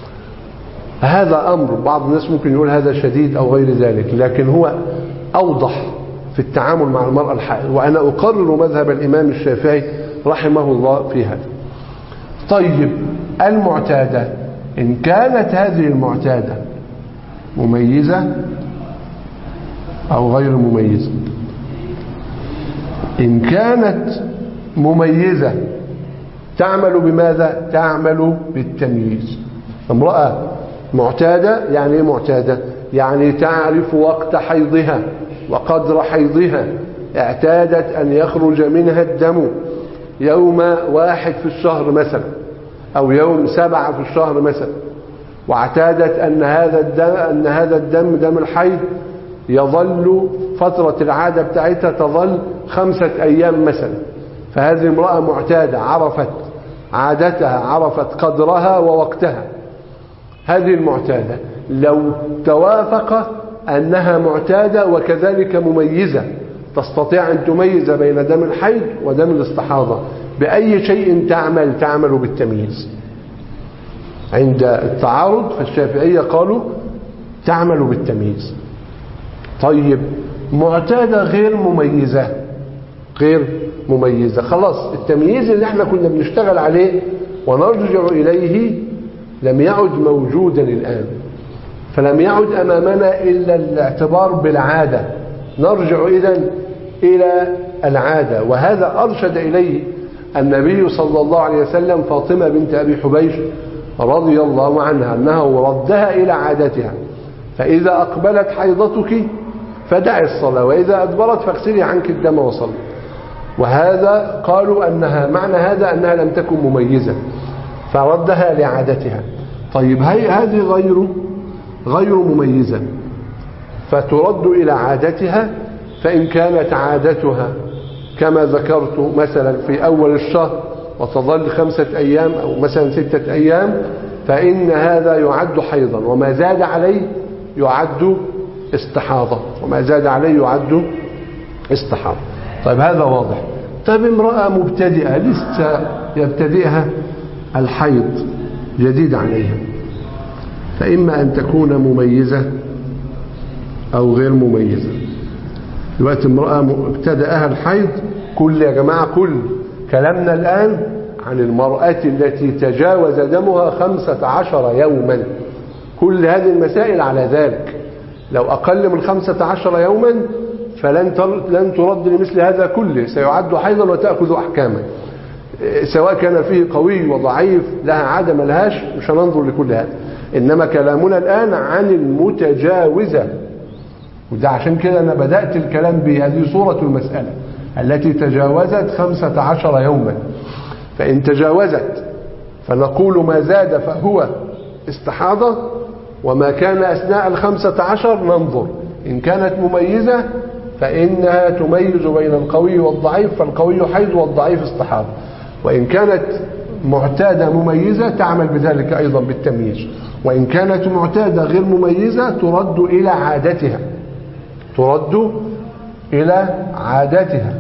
هذا أمر بعض الناس ممكن يقول هذا شديد أو غير ذلك، لكن هو أوضح في التعامل مع المرأة الحائض، وأنا أقرر مذهب الإمام الشافعي رحمه الله في هذا. طيب المعتادة، إن كانت هذه المعتادة مميزة أو غير مميزة، إن كانت مميزة تعمل بماذا؟ تعمل بالتمييز. امرأة معتادة، يعني ايه معتادة؟ يعني تعرف وقت حيضها وقدر حيضها، اعتادت أن يخرج منها الدم يوم واحد في الشهر مثلا أو يوم سبعة في الشهر مثلا، واعتادت أن هذا الدم أن هذا الدم دم الحيض يظل فترة العادة بتاعتها تظل خمسة أيام مثلا، فهذه امرأة معتادة عرفت عادتها، عرفت قدرها ووقتها. هذه المعتادة لو توافق أنها معتادة وكذلك مميزة، تستطيع أن تميز بين دم الحيض ودم الاستحاضة، بأي شيء تعمل؟ تعمل بالتمييز. عند التعارض فالشافعية قالوا تعمل بالتمييز. طيب معتادة غير مميزة، غير مميزة. خلاص التمييز اللي احنا كنا بنشتغل عليه ونرجع إليه لم يعد موجودا الآن، فلم يعد أمامنا إلا الاعتبار بالعادة. نرجع إذن إلى العادة، وهذا أرشد إليه النبي صلى الله عليه وسلم فاطمة بنت أبي حبيش رضي الله عنها، أنه ردها إلى عادتها، فإذا أقبلت حيضتك فدعي الصلاة، وإذا أدبرت فاغسلي عنك الدم وصلي. وهذا قالوا أنها معنى هذا أنها لم تكن مميزة فردها لعادتها. طيب هي هذه غير غير مميزة فترد إلى عادتها، فإن كانت عادتها كما ذكرت مثلا في أول الشهر وتظل خمسة أيام أو مثلا ستة أيام فإن هذا يعد حيضا، وما زاد عليه يعد استحاضة، وما زاد عليه يعد استحاضة. طيب هذا واضح. طيب امرأة مبتدئة لسه يبتدئها الحيض جديد عليها، فإما أن تكون مميزة أو غير مميزة. دلوقتي امرأة ابتدأها الحيض، كل يا جماعة كل كلامنا الآن عن المرأة التي تجاوز دمها خمسة عشر يوما، كل هذه المسائل على ذلك. لو أقل من خمسة عشر يوما فلن لن ترد لمثل هذا كله، سيعد حيضا وتأخذ أحكاما، سواء كان فيه قوي وضعيف لها عادة ملهاش، مش هننظر لكل هذا. إنما كلامنا الآن عن المتجاوزة، وده عشان كده أنا بدأت الكلام بهذه صورة المسألة التي تجاوزت خمسة عشر يوما. فإن تجاوزت فنقول ما زاد فهو استحاضة، وما كان أثناء الخمسة عشر ننظر. إن كانت مميزة فإنها تميز بين القوي والضعيف، فالقوي حيض والضعيف استحاضة. وإن كانت معتادة مميزة تعمل بذلك أيضا بالتمييز، وإن كانت معتادة غير مميزة ترد إلى عادتها، ترد إلى عادتها.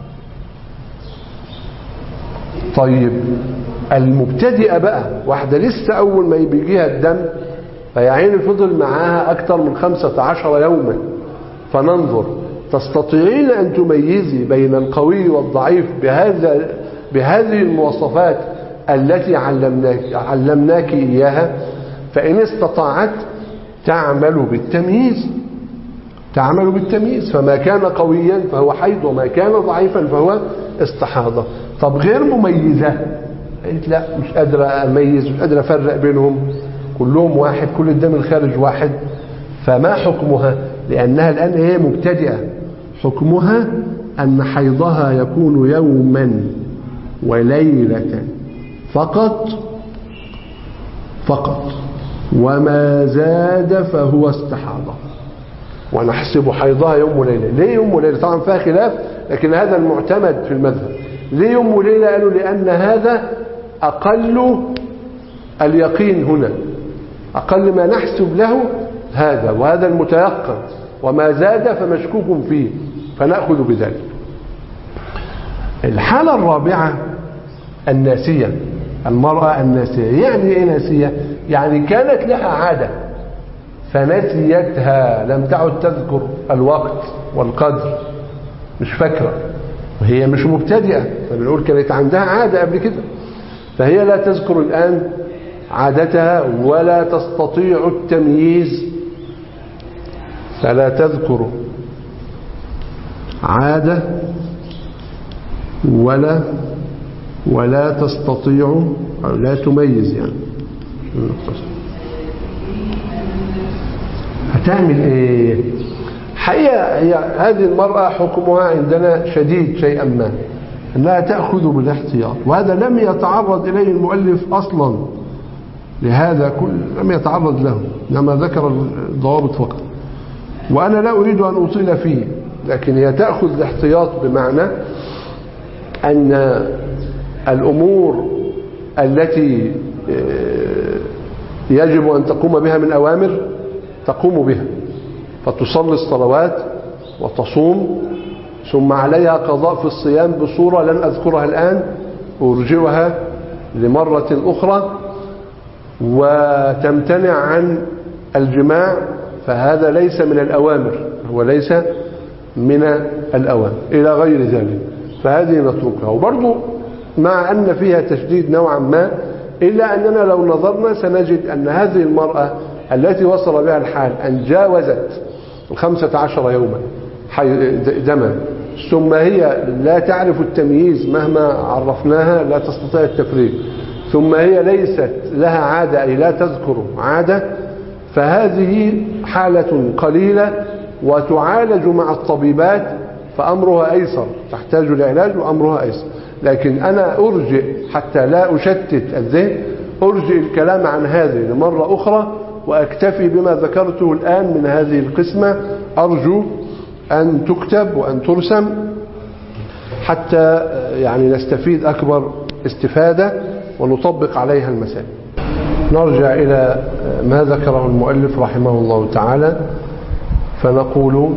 طيب المبتدئة بقى، واحدة لسه أول ما بيجيها الدم فيعين فضل معاها أكثر من خمسة عشر يوما، فننظر تستطيعين أن تميزي بين القوي والضعيف بهذا بهذه المواصفات التي علمناك, علمناك إياها. فإن استطاعت تعمل بالتمييز، تعمل بالتمييز، فما كان قويا فهو حيض، وما كان ضعيفا فهو استحاضة. طب غير مميزة، قلت لا مش قادرة أميز، مش قادرة أفرق بينهم، كلهم واحد، كل الدم الخارج واحد، فما حكمها؟ لأنها الآن هي مبتدئة، حكمها أن حيضها يكون يوما وليلة فقط فقط، وما زاد فهو استحاضة، ونحسب حيضها يوم وليلة. ليه يوم وليلة؟ طبعا فيها خلاف، لكن هذا المعتمد في المذهب. ليه يوم وليلة؟ قالوا لأن هذا أقل اليقين هنا، أقل ما نحسب له هذا، وهذا المتيقن، وما زاد فمشكوك فيه، فنأخذ بذلك. الحالة الرابعة الناسية، المرأة الناسية. يعني ايه ناسية؟ يعني كانت لها عادة فنسيتها، لم تعد تذكر الوقت والقدر، مش فاكرة، وهي مش مبتدئة، فبنقول كانت عندها عادة قبل كده، فهي لا تذكر الآن عادتها ولا تستطيع التمييز، فلا تذكر عادة ولا ولا تستطيع أو لا تميز. يعني هتعمل ايه؟ حقيقة هي هذه المرأة حكمها عندنا شديد شيئا ما، انها تأخذ بالاحتياط، وهذا لم يتعرض اليه المؤلف اصلا، لهذا كل لم يتعرض له، انما ذكر الضوابط فقط، وانا لا اريد ان اطيل فيه، لكن هي تأخذ الاحتياط بمعنى ان الامور التي يجب ان تقوم بها من اوامر تقوم بها، فتصلي الصلوات وتصوم، ثم عليها قضاء في الصيام بصورة لن أذكرها الآن، أرجئها لمرة أخرى، وتمتنع عن الجماع، فهذا ليس من الأوامر، هو ليس من الأوامر، إلى غير ذلك. فهذه نتركها. وبرضو مع أن فيها تشديد نوعا ما، إلا أننا لو نظرنا سنجد أن هذه المرأة التي وصل بها الحال أن جاوزت الخمسة عشر يوما دما، ثم هي لا تعرف التمييز مهما عرفناها، لا تستطيع التفريق، ثم هي ليست لها عادة أي لا تذكر عادة، فهذه حالة قليلة وتعالج مع الطبيبات، فأمرها أيسر، تحتاج لعلاج وأمرها أيسر. لكن أنا أرجئ حتى لا أشتت الذهن، أرجئ الكلام عن هذه لمرة أخرى، وأكتفي بما ذكرته الآن من هذه القسمة. أرجو أن تكتب وأن ترسم حتى يعني نستفيد أكبر استفادة ونطبق عليها المسائل. نرجع إلى ما ذكره المؤلف رحمه الله تعالى، فنقول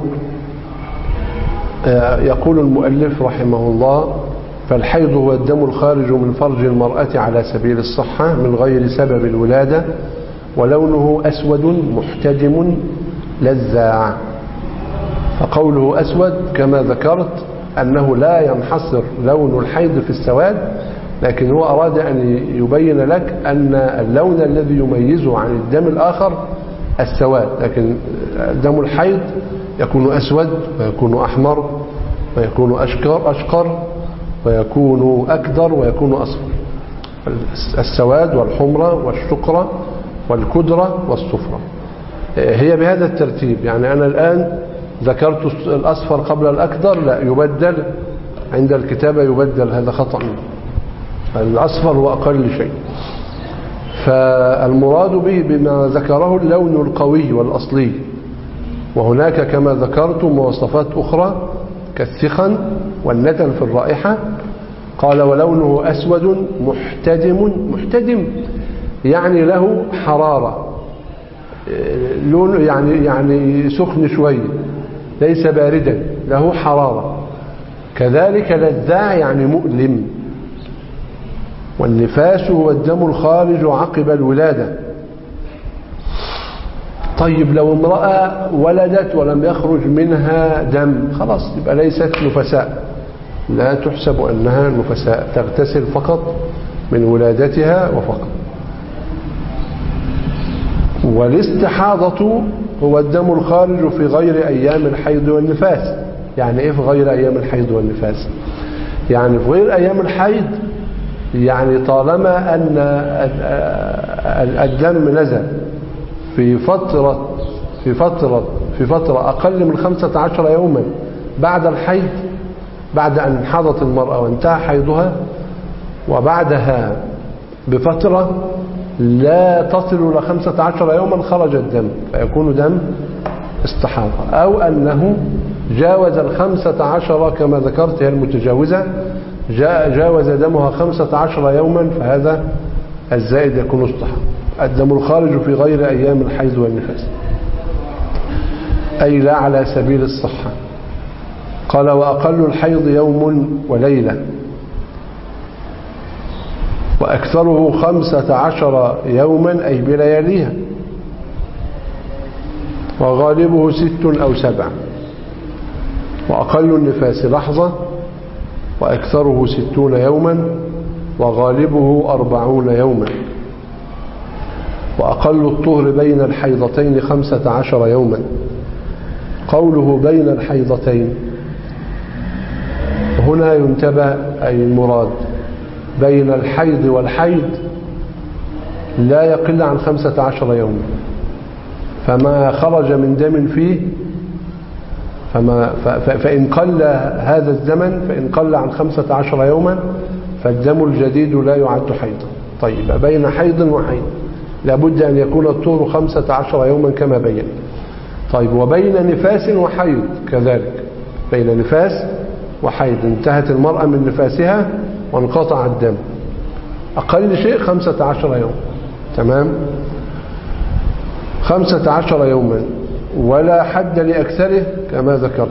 يقول المؤلف رحمه الله: فالحيض هو الدم الخارج من فرج المرأة على سبيل الصحة من غير سبب الولادة، ولونه أسود محتدم لذاع. فقوله أسود كما ذكرت أنه لا ينحصر لون الحيض في السواد، لكن هو أراد أن يبين لك أن اللون الذي يميزه عن الدم الآخر السواد، لكن دم الحيض يكون أسود ويكون أحمر ويكون أشقر, أشقر ويكون أكدر ويكون أصفر. السواد والحمرة والشقرة والكدرة والصفرة هي بهذا الترتيب. يعني أنا الآن ذكرت الأصفر قبل الأكدر، لا، يبدل عند الكتابة، يبدل، هذا خطأ. الأصفر هو أقل شيء. فالمراد به بما ذكره اللون القوي والأصلي، وهناك كما ذكرت مواصفات أخرى كالثخن والنتن في الرائحة. قال: ولونه أسود محتدم. محتدم يعني له حرارة، لون يعني يعني سخن شوي، ليس باردا، له حرارة. كذلك لذاع يعني مؤلم. والنفاس هو الدم الخارج عقب الولادة. طيب لو امرأة ولدت ولم يخرج منها دم، خلاص يبقى ليست نفساء، لا تحسب أنها نفساء، تغتسل فقط من ولادتها وفقط. والاستحاضة هو الدم الخارج في غير أيام الحيض والنفاس. يعني إيه في غير أيام الحيض والنفاس؟ يعني في غير أيام الحيض يعني طالما أن الدم نزل في فترة في فترة في فترة أقل من خمسة عشر يوما بعد الحيض، بعد أن حاضت المرأة وانتهى حيضها، وبعدها بفترة لا تصل إلى خمسة عشر يوما خرج الدم، فيكون دم استحاضة. أو أنه جاوز الخمسة عشر كما ذكرت، هي المتجاوزة، جاوز دمها خمسة عشر يوما، فهذا الزائد يكون استحاضة. الدم الخارج في غير أيام الحيض والنفاس، أي لا على سبيل الصحة. قال: وأقل الحيض يوم وليلة، وأكثره خمسة عشر يوما أي بلياليها، وغالبه ست أو سبع. وأقل النفاس لحظة، وأكثره ستون يوما، وغالبه أربعون يوما. وأقل الطهر بين الحيضتين خمسة عشر يوما. قوله بين الحيضتين هنا ينتبه، أي المراد بين الحيض والحيض لا يقل عن خمسة عشر يوما، فما خرج من دم فيه فما فإن قل هذا الزمن، فإن قل عن خمسة عشر يوما فالدم الجديد لا يعد حيضا. طيب بين حيض وحيض لابد أن يكون الطهر خمسة عشر يوما كما بين. طيب وبين نفاس وحيض كذلك، بين نفاس وحيض، انتهت المرأة من نفاسها وانقطع الدم، أقل شيء خمسة عشر يوم، تمام، خمسة عشر يوما، ولا حد لأكثره كما ذكرت.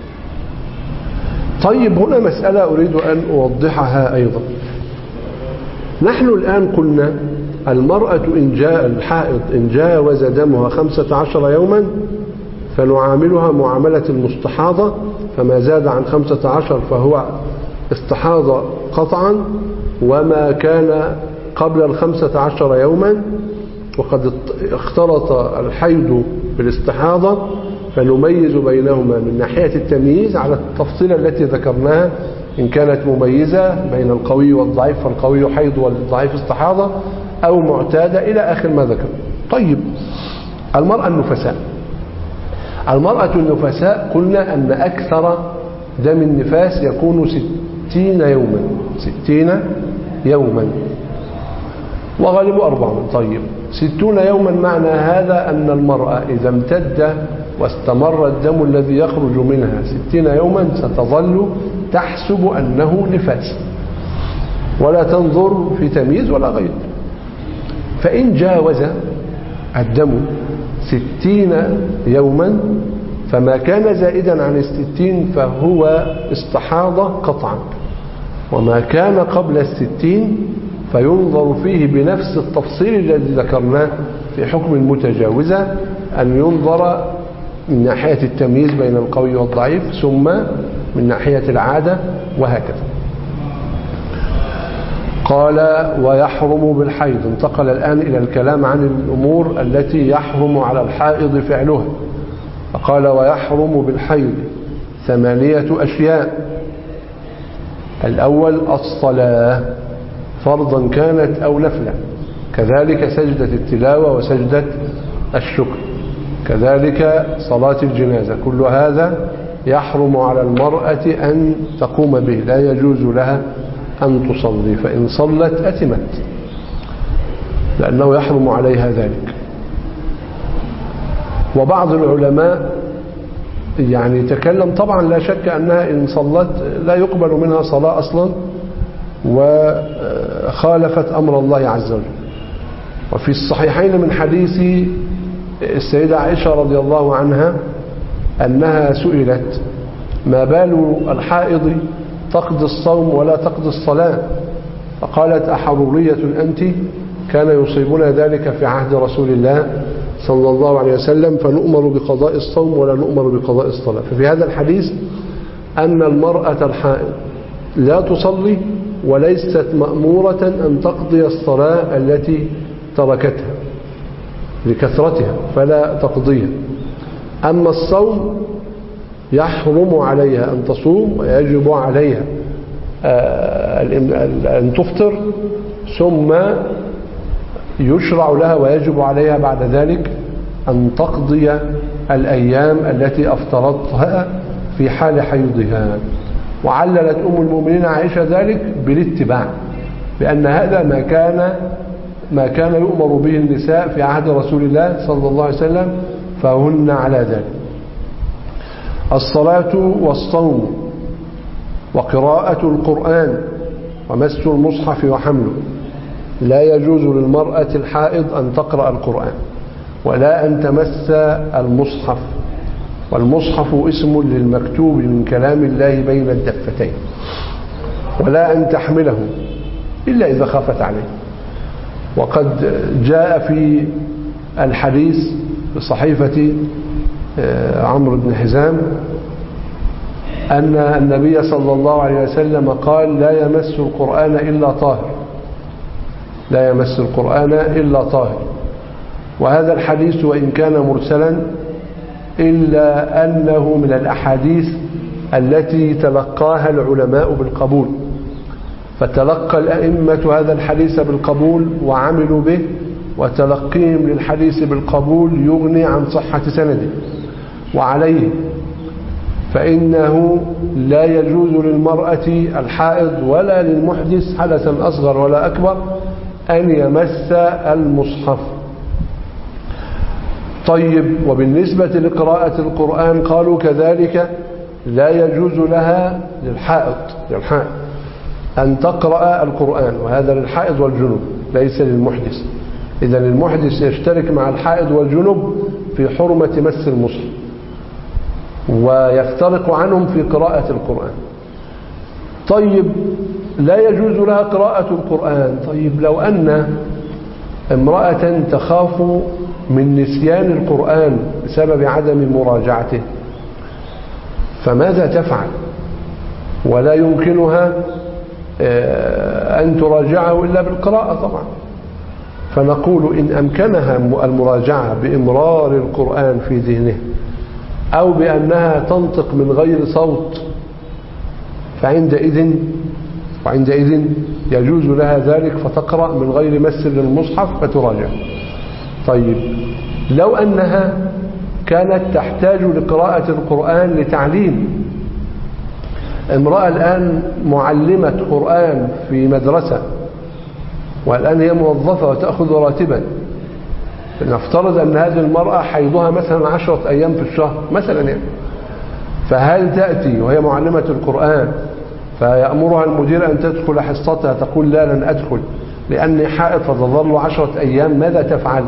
طيب هنا مسألة أريد أن أوضحها أيضا. نحن الآن قلنا المرأة إن جاء الحائض إن جاوز دمها خمسة عشر يوما فنعاملها معاملة المستحاضة، فما زاد عن خمسة عشر فهو استحاض قطعا وما كان قبل الخمسة عشر يوما، وقد اختلط الحيض بالاستحاضة، فنميز بينهما من ناحية التمييز على التفصيلة التي ذكرناها، إن كانت مميزة بين القوي والضعيف فالقوي حيض والضعيف استحاضة، أو معتادة إلى آخر ما ذكر. طيب، المرأة النفساء المرأة النفساء قلنا أن أكثر دم النفاس يكون ستين يوما ستين يوما وغالب أربعون. طيب، ستون يوما معنى هذا أن المرأة إذا امتد واستمر الدم الذي يخرج منها ستين يوما ستظل تحسب أنه نفاس ولا تنظر في تمييز ولا غير. فإن جاوز الدم ستين يوما فما كان زائدا عن الستين فهو استحاضة قطعا، وما كان قبل الستين فينظر فيه بنفس التفصيل الذي ذكرناه في حكم المتجاوزة، أن ينظر من ناحية التمييز بين القوي والضعيف، ثم من ناحية العادة، وهكذا. قال ويحرم بالحيض. انتقل الآن إلى الكلام عن الأمور التي يحرم على الحائض فعلها، فقال ويحرم بالحيض ثمانية أشياء. الأول الصلاة، فرضا كانت أو نفلا، كذلك سجدة التلاوة وسجدة الشكر، كذلك صلاة الجنازة، كل هذا يحرم على المرأة أن تقوم به، لا يجوز لها أن تصلي، فإن صلت أثمت لأنه يحرم عليها ذلك. وبعض العلماء يعني تكلم، طبعا لا شك أنها إن صلت لا يقبل منها صلاة أصلا وخالفت أمر الله عز وجل. وفي الصحيحين من حديث السيدة عائشة رضي الله عنها أنها سئلت ما بال الحائض تقضي الصوم ولا تقضي الصلاة، فقالت أحرورية أنت؟ كان يصيبنا ذلك في عهد رسول الله صلى الله عليه وسلم، فنؤمر بقضاء الصوم ولا نؤمر بقضاء الصلاة. ففي هذا الحديث أن المرأة الحائض لا تصلي وليست مأمورة أن تقضي الصلاة التي تركتها لكثرتها فلا تقضيها. أما الصوم يحرم عليها أن تصوم ويجب عليها أن تفطر، ثم يشرع لها ويجب عليها بعد ذلك أن تقضي الأيام التي أفطرتها في حال حيضها. وعللت أم المؤمنين عائشة ذلك بالاتباع، بأن هذا ما كان ما كان يؤمر به النساء في عهد رسول الله صلى الله عليه وسلم، فهن على ذلك. الصلاة والصوم وقراءة القرآن ومس المصحف وحمله. لا يجوز للمرأة الحائض أن تقرأ القرآن ولا أن تمس المصحف، والمصحف اسم للمكتوب من كلام الله بين الدفتين، ولا أن تحمله إلا إذا خافت عليه. وقد جاء في الحديث بصحيفة عمرو بن حزام أن النبي صلى الله عليه وسلم قال لا يمس القرآن إلا طاهر، لا يمس القرآن إلا طاهر. وهذا الحديث وإن كان مرسلا إلا أنه من الأحاديث التي تلقاها العلماء بالقبول، فتلقى الأئمة هذا الحديث بالقبول وعملوا به، وتلقيهم للحديث بالقبول يغني عن صحة سنده. وعليه فإنه لا يجوز للمرأة الحائض ولا للمحدث حدثا أصغر ولا أكبر أن يمس المصحف. طيب، وبالنسبة لقراءة القرآن قالوا كذلك لا يجوز لها للحائض للحائض أن تقرأ القرآن، وهذا للحائض والجنوب ليس للمحدث. إذا المحدث يشترك مع الحائض والجنوب في حرمة مس المصحف، ويفترق عنهم في قراءة القرآن. طيب، لا يجوز لها قراءة القرآن. طيب، لو أن امرأة تخاف من نسيان القرآن بسبب عدم مراجعته، فماذا تفعل؟ ولا يمكنها أن تراجعه إلا بالقراءة طبعا. فنقول إن أمكنها المراجعة بإمرار القرآن في ذهنه أو بأنها تنطق من غير صوت فعندئذ وعندئذ يجوز لها ذلك، فتقرأ من غير مس للمصحف فتراجع. طيب لو أنها كانت تحتاج لقراءة القرآن لتعليم، امرأة الآن معلمة قرآن في مدرسة والآن هي موظفة وتأخذ راتبا، نفترض أن هذه المرأة حيضها مثلا عشرة أيام في الشهر مثلا يعني، فهل تأتي وهي معلمة القرآن فيأمرها المدير أن تدخل حصتها تقول لا لن أدخل لأني حائض فتظل عشرة أيام؟ ماذا تفعل؟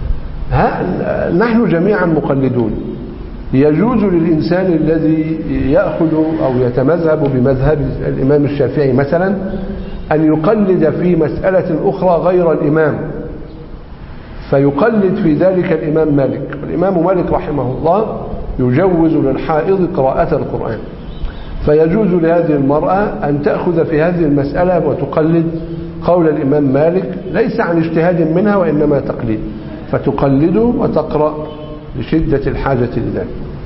نحن جميعا مقلدون. يجوز للإنسان الذي يأخذ أو يتمذهب بمذهب الإمام الشافعي مثلا أن يقلد في مسألة أخرى غير الإمام، فيقلد في ذلك الإمام مالك. والإمام مالك رحمه الله يجوز للحائض قراءة القرآن، فيجوز لهذه المرأة أن تأخذ في هذه المسألة وتقلد قول الإمام مالك، ليس عن اجتهاد منها وإنما تقليد، فتقلده وتقرأ لشدة الحاجة لذلك،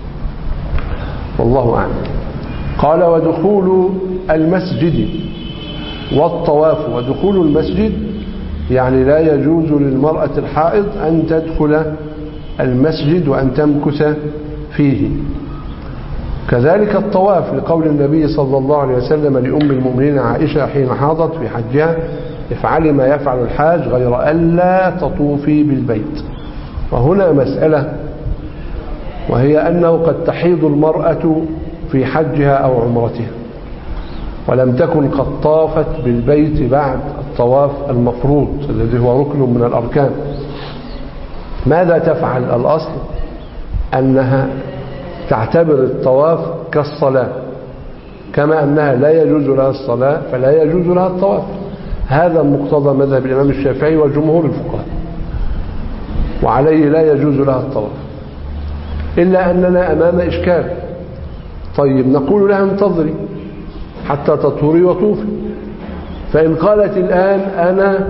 والله أعلم. قال ودخول المسجد والطواف. ودخول المسجد يعني لا يجوز للمرأة الحائض أن تدخل المسجد وأن تمكث فيه. كذلك الطواف لقول النبي صلى الله عليه وسلم لأم المؤمنين عائشة حين حاضت في حجها: افعلي ما يفعل الحاج غير ألا تطوفي بالبيت. وهنا مسألة، وهي أنه قد تحيض المرأة في حجها أو عمرتها ولم تكن قد طافت بالبيت بعد الطواف المفروض الذي هو ركن من الأركان. ماذا تفعل؟ الأصل أنها تعتبر الطواف كالصلاة، كما أنها لا يجوز لها الصلاة فلا يجوز لها الطواف. هذا مقتضى مذهب الإمام الشافعي وجمهور الفقهاء، وعليه لا يجوز لها الطواف. إلا أننا أمام إشكال. طيب نقول لها انتظري حتى تطهري وطوفي. فإن قالت الآن أنا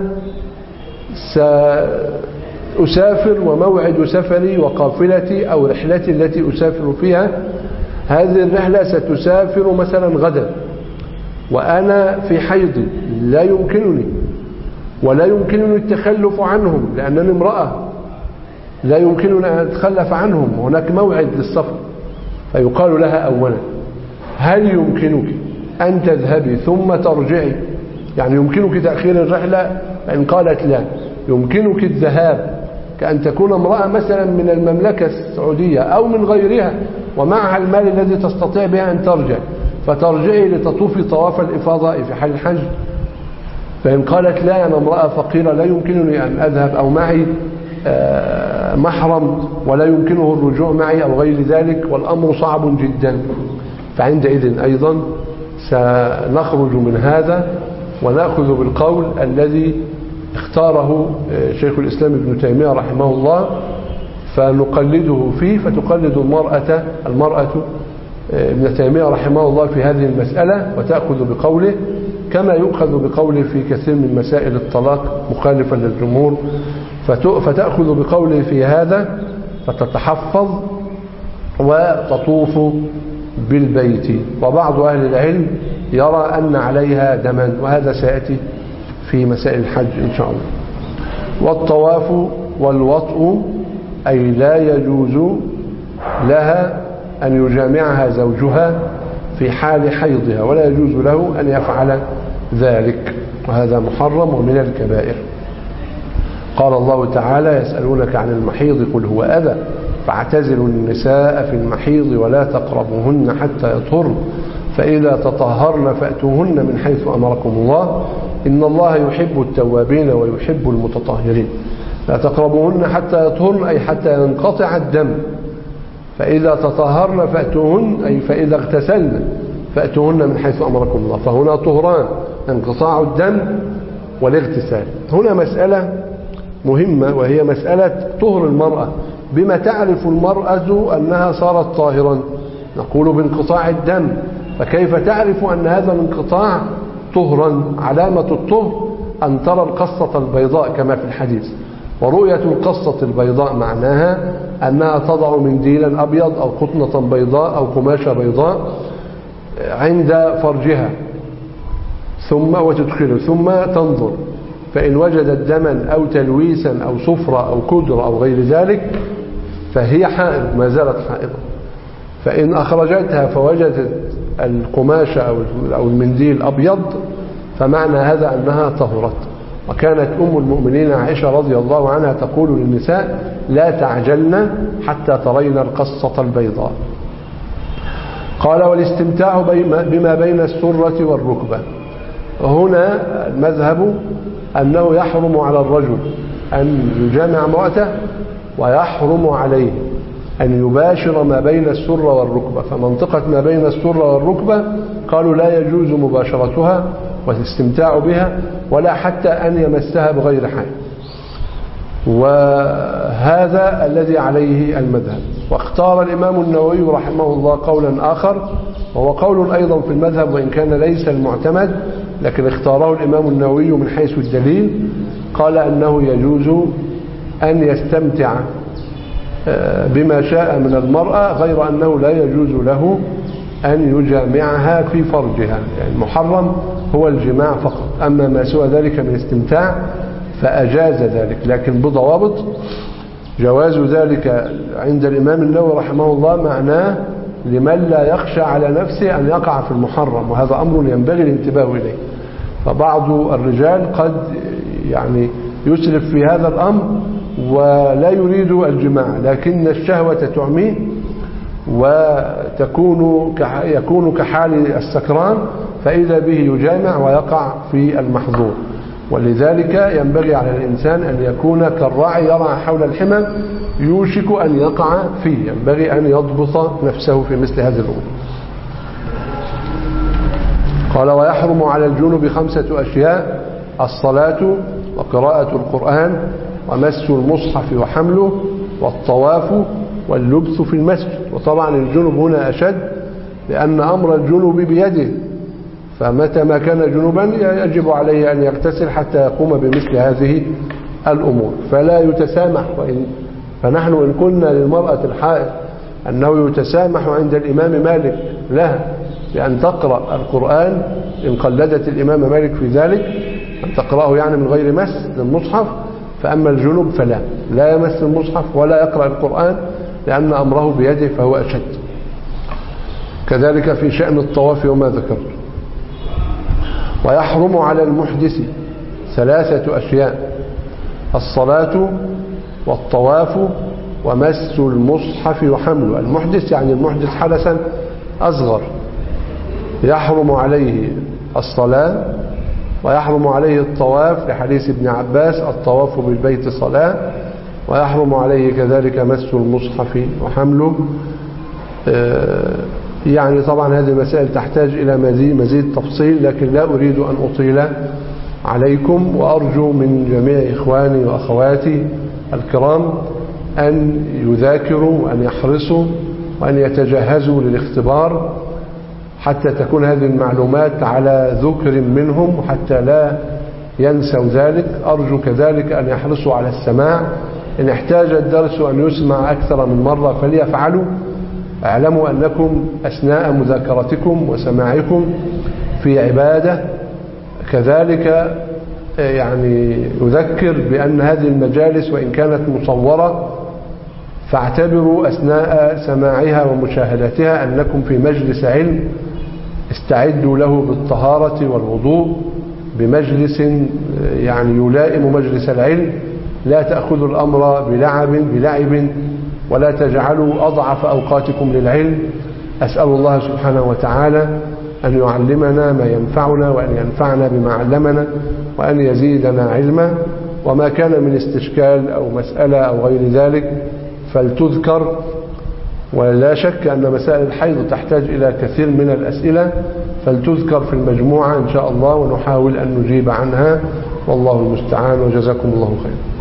سأسافر وموعد سفري وقافلتي أو رحلتي التي أسافر فيها، هذه الرحلة ستسافر مثلا غدا وأنا في حيض، لا يمكنني ولا يمكنني التخلف عنهم لأنني امرأة، لا يمكنني أن أتخلف عنهم، هناك موعد للسفر. فيقال لها أولا: هل يمكنك أن تذهبي ثم ترجعي؟ يعني يمكنك تأخير الرحلة؟ فإن قالت لا، يمكنك الذهاب، كأن تكون امرأة مثلا من المملكة السعودية أو من غيرها ومعها المال الذي تستطيع بها أن ترجع، فترجعي لتطوفي طواف الإفاضة في حال الحج. فإن قالت لا أنا امرأة فقيرة لا يمكنني أن أذهب أو معي محرم ولا يمكنه الرجوع معي أو غير ذلك والأمر صعب جدا، فعندئذ أيضا سنخرج من هذا ونأخذ بالقول الذي اختاره شيخ الإسلام ابن تيمية رحمه الله، فنقلده فيه. فتقلد المرأة المرأة ابن تيمية رحمه الله في هذه المسألة وتأخذ بقوله، كما يؤخذ بقوله في كثير من مسائل الطلاق مخالفا للجمهور، فتأخذ بقوله في هذا فتتحفظ وتطوف بالبيت. وبعض أهل العلم يرى أن عليها دما، وهذا سيأتي في مسائل الحج إن شاء الله. والطواف والوطء أي لا يجوز لها أن يجامعها زوجها في حال حيضها، ولا يجوز له أن يفعل ذلك، وهذا محرم ومن الكبائر. قال الله تعالى: يسألونك عن المحيض قل هو أذى فاعتزلوا النساء في المحيض ولا تقربوهن حتى يطهرن فإذا تطهرن فأتوهن من حيث أمركم الله إن الله يحب التوابين ويحب المتطهرين. لا تقربوهن حتى يطهرن أي حتى ينقطع الدم، فإذا تطهرن فأتوهن أي فإذا اغتسلن فأتوهن من حيث أمركم الله. فهنا طهران، انقطاع الدم والاغتسال. هنا مسألة مهمة وهي مسألة طهر المرأة. بما تعرف المرأة أنها صارت طاهرا؟ نقول بانقطاع الدم. فكيف تعرف أن هذا الانقطاع طهرا؟ علامة الطهر أن ترى القصة البيضاء كما في الحديث. ورؤية القصة البيضاء معناها أنها تضع منديلا أبيض أو قطنة بيضاء أو قماشة بيضاء عند فرجها ثم وتدخله ثم تنظر، فإن وجدت دما أو تلويسا أو صفرة أو كدر أو غير ذلك فهي حائض، ما زالت حائضة. فإن أخرجتها فوجدت القماشة أو المنديل أبيض فمعنى هذا أنها طهرت. وكانت أم المؤمنين عائشة رضي الله عنها تقول للنساء: لا تعجلن حتى ترين القصة البيضاء. قال: والاستمتاع بما بين السرة والركبة. هنا المذهب أنه يحرم على الرجل أن يجامع امرأته، ويحرم عليه أن يباشر ما بين السرة والركبة. فمنطقة ما بين السرة والركبة قالوا لا يجوز مباشرتها والاستمتاع بها، ولا حتى أن يمسها بغير حال. وهذا الذي عليه المذهب. واختار الإمام النووي رحمه الله قولا آخر، وهو قول أيضا في المذهب وإن كان ليس المعتمد، لكن اختاره الإمام النووي من حيث الدليل. قال أنه يجوز أن يستمتع بما شاء من المرأة، غير أنه لا يجوز له أن يجامعها في فرجها. يعني المحرم هو الجماع فقط، أما ما سوى ذلك من استمتاع فأجاز ذلك، لكن بضوابط. جواز ذلك عند الإمام النووي رحمه الله معناه لمن لا يخشى على نفسه أن يقع في المحرم، وهذا أمر ينبغي الانتباه إليه. فبعض الرجال قد يعني يسرف في هذا الأمر ولا يريد الجماع، لكن الشهوة تعميه وتكون يكون كحال السكران، فإذا به يجامع ويقع في المحظور. ولذلك ينبغي على الإنسان أن يكون كالراعي يرعى حول الحمى يوشك أن يقع فيه، ينبغي أن يضبط نفسه في مثل هذه الأمور. قال: ويحرم على الجنب خمسة أشياء: الصلاة وقراءة القرآن ومس المصحف وحمله والطواف واللبث في المسجد. وطبعا الجنب هنا أشد، لأن أمر الجنب بيده، فمتى ما كان جنوبا يجب عليه أن يغتسل حتى يقوم بمثل هذه الأمور، فلا يتسامح. وإن فنحن إن قلنا للمرأة الحائض أنه يتسامح عند الإمام مالك لها بأن تقرأ القرآن إن قلدت الإمام مالك في ذلك، أن تقرأه يعني من غير مس للمصحف، فأما الجنوب فلا لا يمس المصحف ولا يقرأ القرآن، لأن أمره بيده فهو أشد. كذلك في شأن الطواف وما ذكرت. ويحرم على المحدث ثلاثة أشياء: الصلاة والطواف ومس المصحف وحمله. المحدث يعني المحدث حدثا أصغر، يحرم عليه الصلاة ويحرم عليه الطواف لحديث ابن عباس: الطواف بالبيت صلاة. ويحرم عليه كذلك مس المصحف وحمله. يعني طبعا هذه المسائل تحتاج إلى مزيد, مزيد تفصيل، لكن لا أريد أن أطيل عليكم. وأرجو من جميع إخواني وأخواتي الكرام أن يذاكروا وأن يحرصوا وأن يتجهزوا للاختبار، حتى تكون هذه المعلومات على ذكر منهم وحتى لا ينسوا ذلك. أرجو كذلك أن يحرصوا على السماع، إن احتاج الدرس أن يسمع أكثر من مرة فليفعلوا. اعلموا أنكم أثناء مذاكرتكم وسماعكم في عبادة. كذلك يعني يذكر بأن هذه المجالس وإن كانت مصورة فاعتبروا أثناء سماعها ومشاهدتها أنكم في مجلس علم، استعدوا له بالطهارة والوضوء بمجلس يعني يلائم مجلس العلم. لا تأخذوا الأمر بلعب بلعب ولا تجعلوا أضعف أوقاتكم للعلم. أسأل الله سبحانه وتعالى أن يعلمنا ما ينفعنا وأن ينفعنا بما علمنا وأن يزيدنا علما. وما كان من استشكال أو مسألة أو غير ذلك فلتذكر، ولا شك أن مسائل الحيض تحتاج إلى كثير من الأسئلة، فلتذكر في المجموعة إن شاء الله ونحاول أن نجيب عنها، والله المستعان، وجزاكم الله خير.